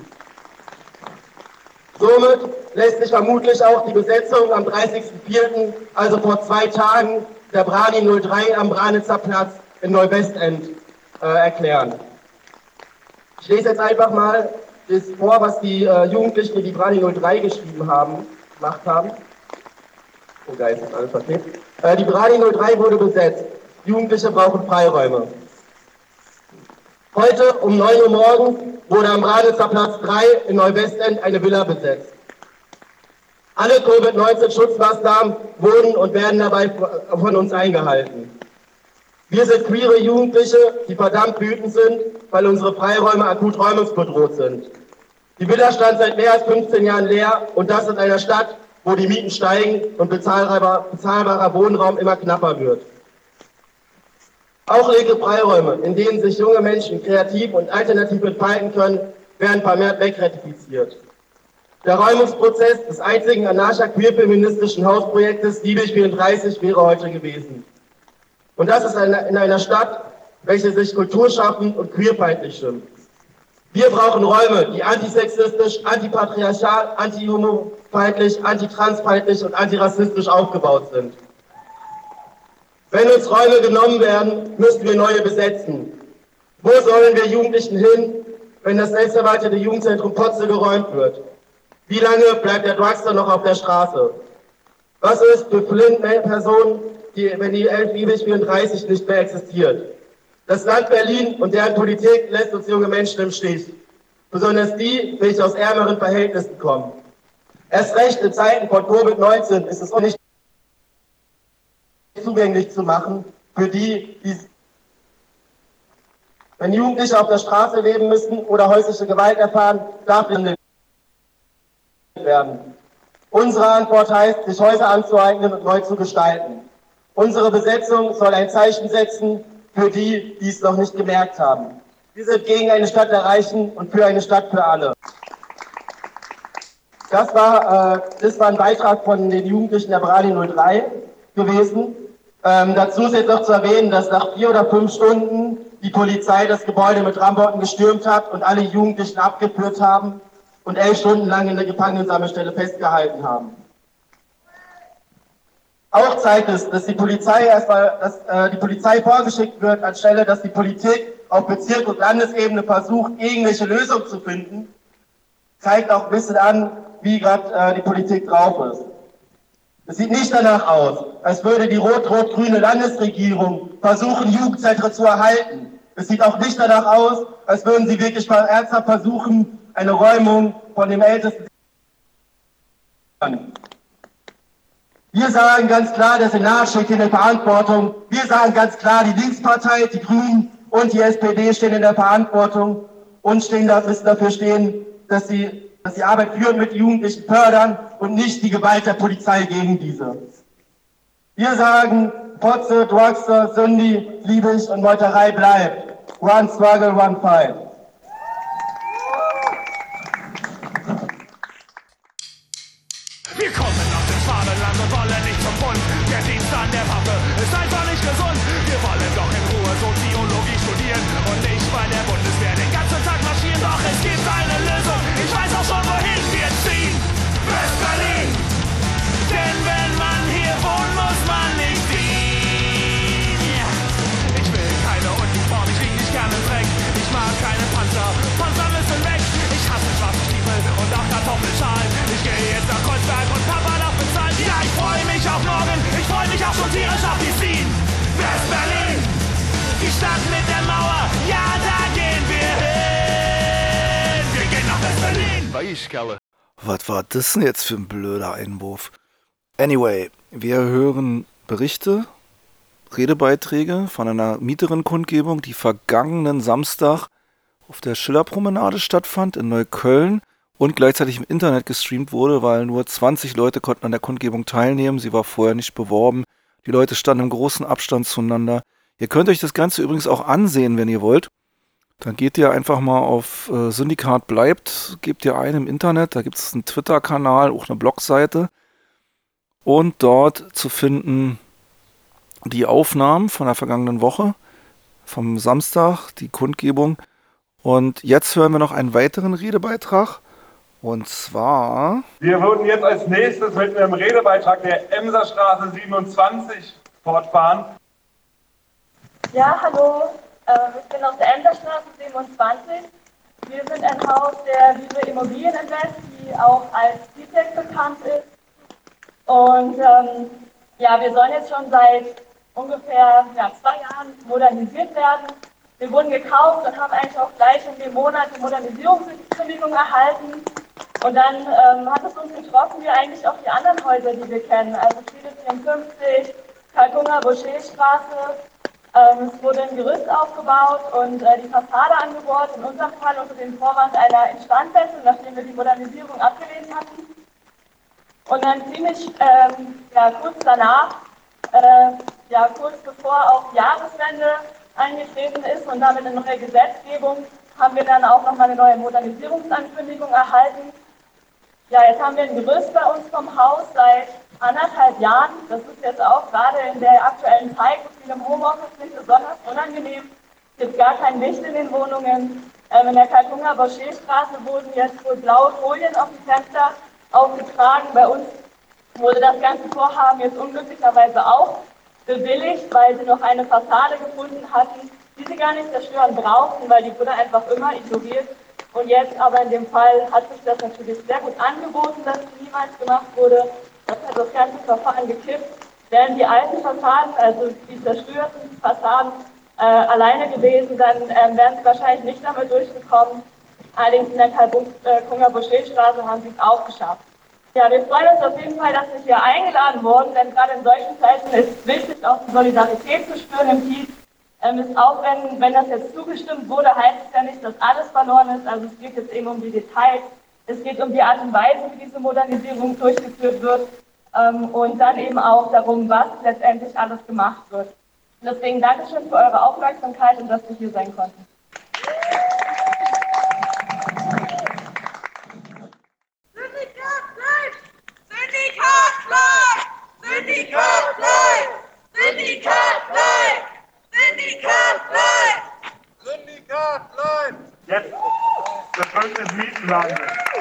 Somit lässt sich vermutlich auch die Besetzung am 30.04., also vor 2 Tagen, der Brani 03 am Branitzer Platz in Neuwestend erklären. Ich lese jetzt einfach mal das vor, was die Jugendlichen, die die Brani 03 gemacht haben. Oh geil, ist alles verkehrt. Die Brani 03 wurde besetzt. Jugendliche brauchen Freiräume. Heute um 9 Uhr morgens wurde am Branitzer Platz 3 in Neuwestend eine Villa besetzt. Alle Covid-19-Schutzmaßnahmen wurden und werden dabei von uns eingehalten. Wir sind queere Jugendliche, die verdammt wütend sind, weil unsere Freiräume akut räumungsbedroht sind. Die Villa stand seit mehr als 15 Jahren leer und das in einer Stadt, wo die Mieten steigen und bezahlbarer Wohnraum immer knapper wird. Auch leere Freiräume, in denen sich junge Menschen kreativ und alternativ entfalten können, werden vermehrt wegratifiziert. Der Räumungsprozess des einzigen anarcha-queer-feministischen Hausprojektes Liebig 34 wäre heute gewesen. Und das ist in einer Stadt, welche sich kulturschaffend und queerfeindlich schimpft. Wir brauchen Räume, die antisexistisch, antipatriarchal, antihomofeindlich, antitransfeindlich und antirassistisch aufgebaut sind. Wenn uns Räume genommen werden, müssen wir neue besetzen. Wo sollen wir Jugendlichen hin, wenn das selbstverwaltete Jugendzentrum Potze geräumt wird? Wie lange bleibt der Drugster noch auf der Straße? Was ist für Personen, wenn die 11 Liebig 34 nicht mehr existiert? Das Land Berlin und deren Politik lässt uns junge Menschen im Stich. Besonders die, welche aus ärmeren Verhältnissen kommen. Erst recht in Zeiten von Covid-19 ist es auch nicht zugänglich zu machen für die wenn Jugendliche auf der Straße leben müssen oder häusliche Gewalt erfahren, darf nicht werden. Unsere Antwort heißt, sich Häuser anzueignen und neu zu gestalten. Unsere Besetzung soll ein Zeichen setzen für die, die es noch nicht gemerkt haben. Wir sind gegen eine Stadt der Reichen und für eine Stadt für alle. Das war ein Beitrag von den Jugendlichen der Brani 03 gewesen. Dazu ist jetzt noch zu erwähnen, dass nach 4 oder 5 Stunden die Polizei das Gebäude mit Rambocken gestürmt hat und alle Jugendlichen abgeführt haben und 11 Stunden lang in der Gefangenensammelstelle festgehalten haben. Auch zeigt es, dass die Polizei vorgeschickt wird, anstelle dass die Politik auf Bezirk- und Landesebene versucht, irgendwelche Lösungen zu finden, zeigt auch ein bisschen an, wie gerade die Politik drauf ist. Es sieht nicht danach aus, als würde die rot-rot-grüne Landesregierung versuchen, Jugendzentren zu erhalten. Es sieht auch nicht danach aus, als würden sie wirklich mal ernsthaft versuchen, eine Räumung von dem Ältesten. Wir sagen ganz klar, der Senat steht in der Verantwortung. Wir sagen ganz klar, die Linkspartei, die Grünen und die SPD stehen in der Verantwortung und müssen dafür stehen, dass sie Arbeit für und mit Jugendlichen fördern und nicht die Gewalt der Polizei gegen diese. Wir sagen, Potze, Drugster, Sündi, Liebig und Meuterei bleibt. One struggle, one fight. Wir kommen aus dem Schwabenland und wollen nicht zum Bund. Der Dienst an der Waffe ist einfach nicht gesund. Wir wollen doch in Ruhe Soziologie studieren und nicht bei der Bundeswehr den ganzen Tag marschieren. Doch es gibt eine Lösung, ich weiß auch schon, wohin wir ziehen. West-Berlin! Denn wenn man hier wohnt, muss man nicht dienen. Ich will keine Uniform, ich lieg nicht gerne im Dreck. Ich mag keine Panzer, Panzer müssen weg. Ich hasse schwarze Stiefel und auch Kartoffelschalen. Ich gehe jetzt nach Kreuzberg und Papa darf bezahlen. Ja, ich freue mich auf morgen, ich freue mich auch schon tierisch auf die Scene. West-Berlin, die Stadt mit der Mauer, ja, da gehen wir hin. Wir gehen nach West-Berlin. Was war das denn jetzt für ein blöder Einwurf? Anyway, wir hören Berichte, Redebeiträge von einer Mieterinnen-Kundgebung, die vergangenen Samstag auf der Schillerpromenade stattfand in Neukölln und gleichzeitig im Internet gestreamt wurde, weil nur 20 Leute konnten an der Kundgebung teilnehmen. Sie war vorher nicht beworben. Die Leute standen im großen Abstand zueinander. Ihr könnt euch das Ganze übrigens auch ansehen, wenn ihr wollt. Dann geht ihr einfach mal auf Syndikat bleibt, gebt ihr ein im Internet, da gibt es einen Twitter-Kanal, auch eine Blogseite. Und dort zu finden die Aufnahmen von der vergangenen Woche, vom Samstag, die Kundgebung. Und jetzt hören wir noch einen weiteren Redebeitrag. Und zwar... Wir würden jetzt als nächstes mit einem Redebeitrag der Emserstraße 27 fortfahren. Ja, hallo. Ich bin aus der Emserstraße 27. Wir sind ein Haus der Liebe Immobilieninvest, die auch als CTEC bekannt ist. Und ja, wir sollen jetzt schon seit ungefähr 2 Jahren modernisiert werden. Wir wurden gekauft und haben eigentlich auch gleich in dem Monat die Modernisierungsgenehmigung erhalten. Und dann hat es uns getroffen, wie eigentlich auch die anderen Häuser, die wir kennen. Also Friede 54, Kalkunger-Boucher-Straße. Es wurde ein Gerüst aufgebaut und die Fassade angebohrt, in unserem Fall unter dem Vorwand einer Instandsetzung, nachdem wir die Modernisierung abgelehnt hatten. Und dann ziemlich kurz danach, kurz bevor auch Jahreswende eingetreten ist und damit eine neue Gesetzgebung, haben wir dann auch nochmal eine neue Modernisierungsankündigung erhalten. Ja, jetzt haben wir ein Gerüst bei uns vom Haus seit 1,5 Jahren. Das ist jetzt auch gerade in der aktuellen Zeit, wo viele im Homeoffice nicht besonders unangenehm. Es gibt gar kein Licht in den Wohnungen. In der Kalkunger-Boucher-Straße wurden jetzt wohl blaue Folien auf die Fenster aufgetragen. Bei uns wurde das ganze Vorhaben jetzt unglücklicherweise auch bewilligt, weil sie noch eine Fassade gefunden hatten, die sie gar nicht zerstören brauchten, weil die wurde einfach immer ignoriert. Und jetzt aber in dem Fall hat sich das natürlich sehr gut angeboten, dass sie niemals gemacht wurde. Das hat das ganze Verfahren gekippt. Wären die alten Fassaden, also die zerstörten Fassaden, alleine gewesen, dann wären sie wahrscheinlich nicht damit durchgekommen. Allerdings in der Kalkunger-Boucher-Straße haben sie es auch geschafft. Ja, wir freuen uns auf jeden Fall, dass wir hier eingeladen wurden, denn gerade in solchen Zeiten ist es wichtig, auch die Solidarität zu spüren im Kiez. Auch wenn das jetzt zugestimmt wurde, heißt es ja nicht, dass alles verloren ist. Also es geht jetzt eben um die Details. Es geht um die Art und Weise, wie diese Modernisierung durchgeführt wird und dann eben auch darum, was letztendlich alles gemacht wird. Und deswegen Dankeschön für eure Aufmerksamkeit und dass wir hier sein konnten. Syndikat bleibt! Syndikat bleibt! Syndikat bleibt! Syndikat bleibt! Syndikat bleibt! Syndikat bleibt! Jetzt das Bündnis Mietenlande.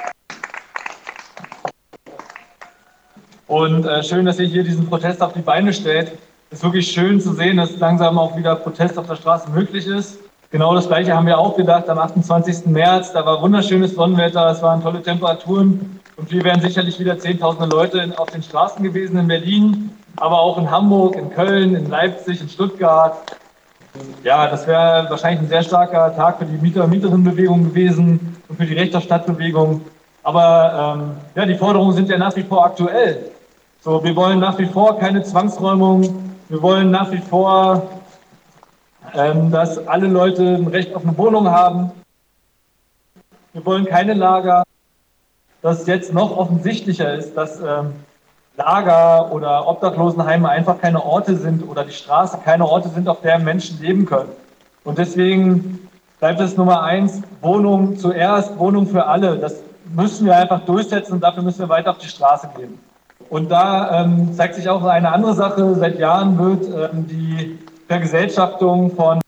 Und schön, dass ihr hier diesen Protest auf die Beine stellt. Es ist wirklich schön zu sehen, dass langsam auch wieder Protest auf der Straße möglich ist. Genau das Gleiche haben wir auch gedacht am 28. März. Da war wunderschönes Sonnenwetter, es waren tolle Temperaturen. Und wir wären sicherlich wieder Zehntausende Leute auf den Straßen gewesen in Berlin, aber auch in Hamburg, in Köln, in Leipzig, in Stuttgart. Ja, das wäre wahrscheinlich ein sehr starker Tag für die Mieter- und Mieterinnenbewegung gewesen und für die Rechter Stadtbewegung. Aber die Forderungen sind ja nach wie vor aktuell. So, wir wollen nach wie vor keine Zwangsräumung. Wir wollen nach wie vor, dass alle Leute ein Recht auf eine Wohnung haben. Wir wollen keine Lager. Dass jetzt noch offensichtlicher ist, dass Lager oder Obdachlosenheime einfach keine Orte sind oder die Straße keine Orte sind, auf der Menschen leben können. Und deswegen bleibt es Nummer 1, Wohnung zuerst, Wohnung für alle. Das müssen wir einfach durchsetzen und dafür müssen wir weiter auf die Straße gehen. Und da zeigt sich auch eine andere Sache. Seit Jahren wird die Vergesellschaftung von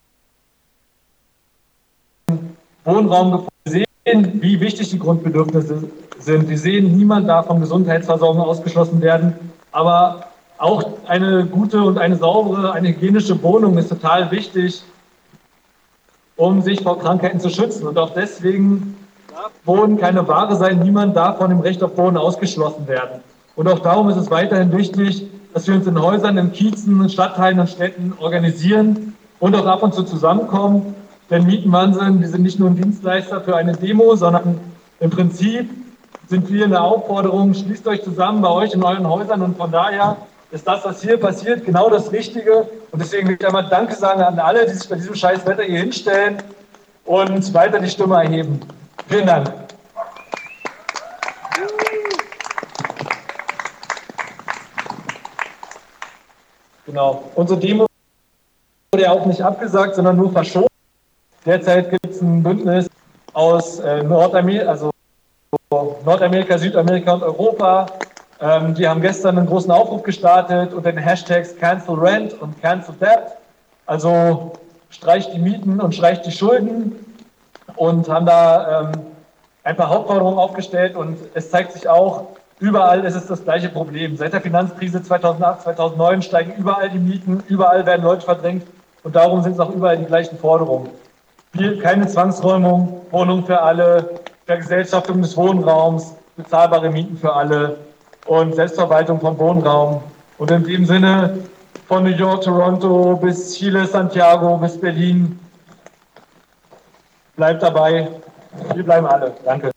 Wohnraum gesehen, wie wichtig die Grundbedürfnisse sind. Wir sehen, niemand darf von Gesundheitsversorgung ausgeschlossen werden. Aber auch eine gute und eine saubere, eine hygienische Wohnung ist total wichtig, um sich vor Krankheiten zu schützen. Und auch deswegen darf Wohnen keine Ware sein. Niemand darf von dem Recht auf Wohnen ausgeschlossen werden. Und auch darum ist es weiterhin wichtig, dass wir uns in Häusern, in Kiezen, in Stadtteilen und Städten organisieren und auch ab und zu zusammenkommen. Denn Mietenwahnsinn, wir sind nicht nur ein Dienstleister für eine Demo, sondern im Prinzip sind wir eine Aufforderung, schließt euch zusammen bei euch in euren Häusern und von daher ist das, was hier passiert, genau das Richtige. Und deswegen will ich einmal Danke sagen an alle, die sich bei diesem scheiß Wetter hier hinstellen und weiter die Stimme erheben. Vielen Dank. Genau. Unsere Demo wurde ja auch nicht abgesagt, sondern nur verschoben. Derzeit gibt es ein Bündnis aus Nordamerika, Südamerika und Europa. Die haben gestern einen großen Aufruf gestartet unter den Hashtags Cancel Rent und Cancel Debt. Also streicht die Mieten und streicht die Schulden und haben da ein paar Hauptforderungen aufgestellt und es zeigt sich auch, überall ist es das gleiche Problem. Seit der Finanzkrise 2008, 2009 steigen überall die Mieten, überall werden Leute verdrängt und darum sind es auch überall die gleichen Forderungen. Keine Zwangsräumung, Wohnung für alle, Vergesellschaftung des Wohnraums, bezahlbare Mieten für alle und Selbstverwaltung von Wohnraum. Und in dem Sinne von New York, Toronto bis Chile, Santiago bis Berlin, bleibt dabei, wir bleiben alle. Danke.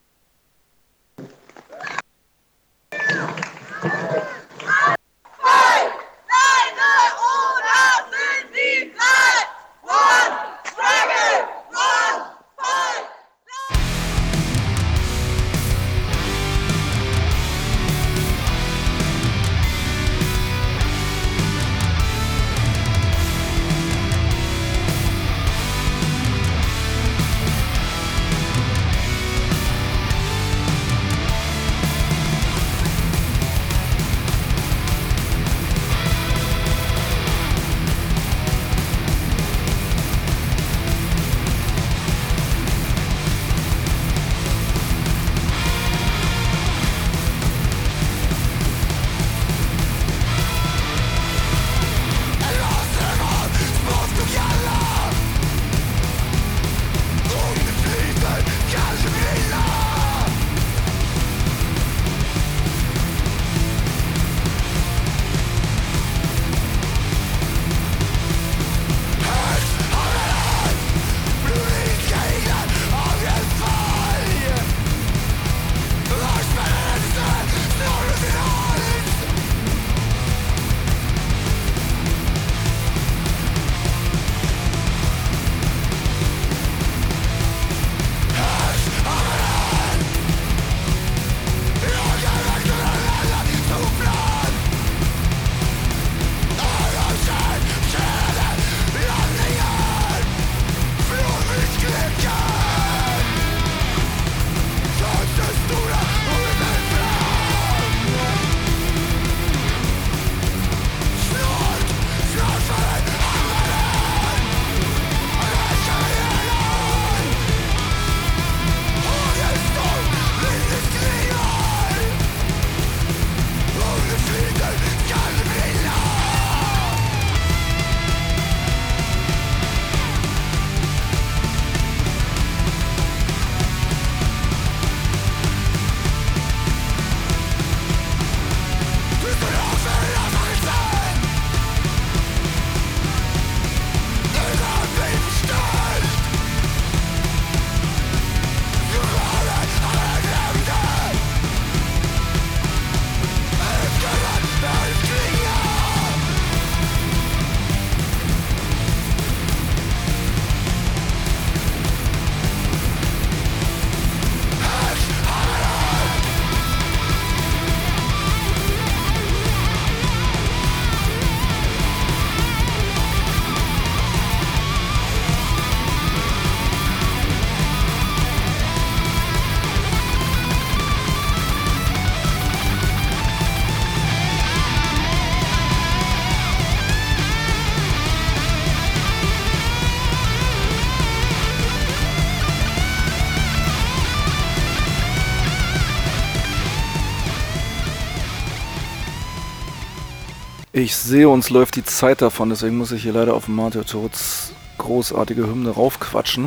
Ich sehe, uns läuft die Zeit davon, deswegen muss ich hier leider auf Martin Turz großartige Hymne raufquatschen.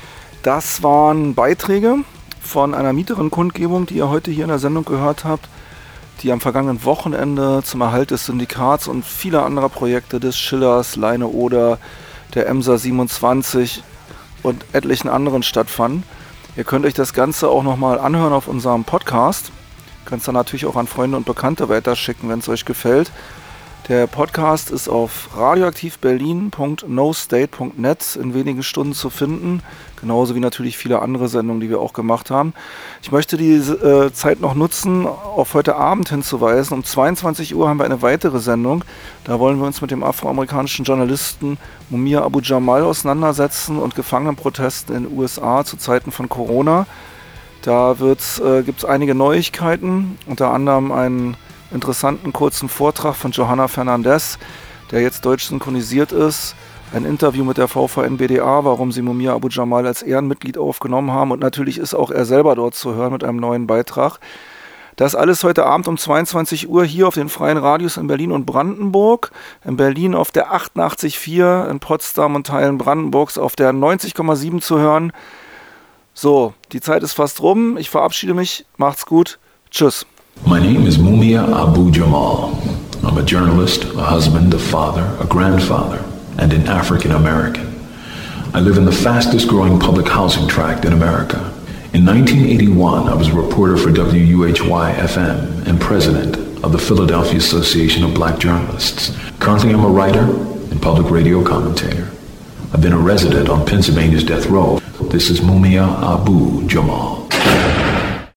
Das waren Beiträge von einer Mieterinnen-Kundgebung, die ihr heute hier in der Sendung gehört habt, die am vergangenen Wochenende zum Erhalt des Syndikats und vieler anderer Projekte des Schillers, Leine Oder, der Emser 27 und etlichen anderen stattfanden. Ihr könnt euch das Ganze auch nochmal anhören auf unserem Podcast. Könnt es dann natürlich auch an Freunde und Bekannte weiterschicken, wenn es euch gefällt. Der Podcast ist auf radioaktivberlin.nostate.net in wenigen Stunden zu finden. Genauso wie natürlich viele andere Sendungen, die wir auch gemacht haben. Ich möchte die Zeit noch nutzen, auf heute Abend hinzuweisen. Um 22 Uhr haben wir eine weitere Sendung. Da wollen wir uns mit dem afroamerikanischen Journalisten Mumia Abu-Jamal auseinandersetzen und Gefangenenprotesten in den USA zu Zeiten von Corona. Da gibt es einige Neuigkeiten, unter anderem einen interessanten kurzen Vortrag von Johanna Fernandez, der jetzt deutsch synchronisiert ist. Ein Interview mit der VVN-BDA, warum sie Mumia Abu-Jamal als Ehrenmitglied aufgenommen haben. Und natürlich ist auch er selber dort zu hören mit einem neuen Beitrag. Das alles heute Abend um 22 Uhr hier auf den freien Radios in Berlin und Brandenburg. In Berlin auf der 88,4, in Potsdam und Teilen Brandenburgs auf der 90,7 zu hören. So, die Zeit ist fast rum. Ich verabschiede mich. Macht's gut. Tschüss. My name is Mumia Abu-Jamal. I'm a journalist, a husband, a father, a grandfather, and an African American. I live in the fastest growing public housing tract in America. In 1981, I was a reporter for WUHY-FM and president of the Philadelphia Association of Black Journalists. Currently, I'm a writer and public radio commentator. I've been a resident on Pennsylvania's death row. This is Mumia Abu-Jamal.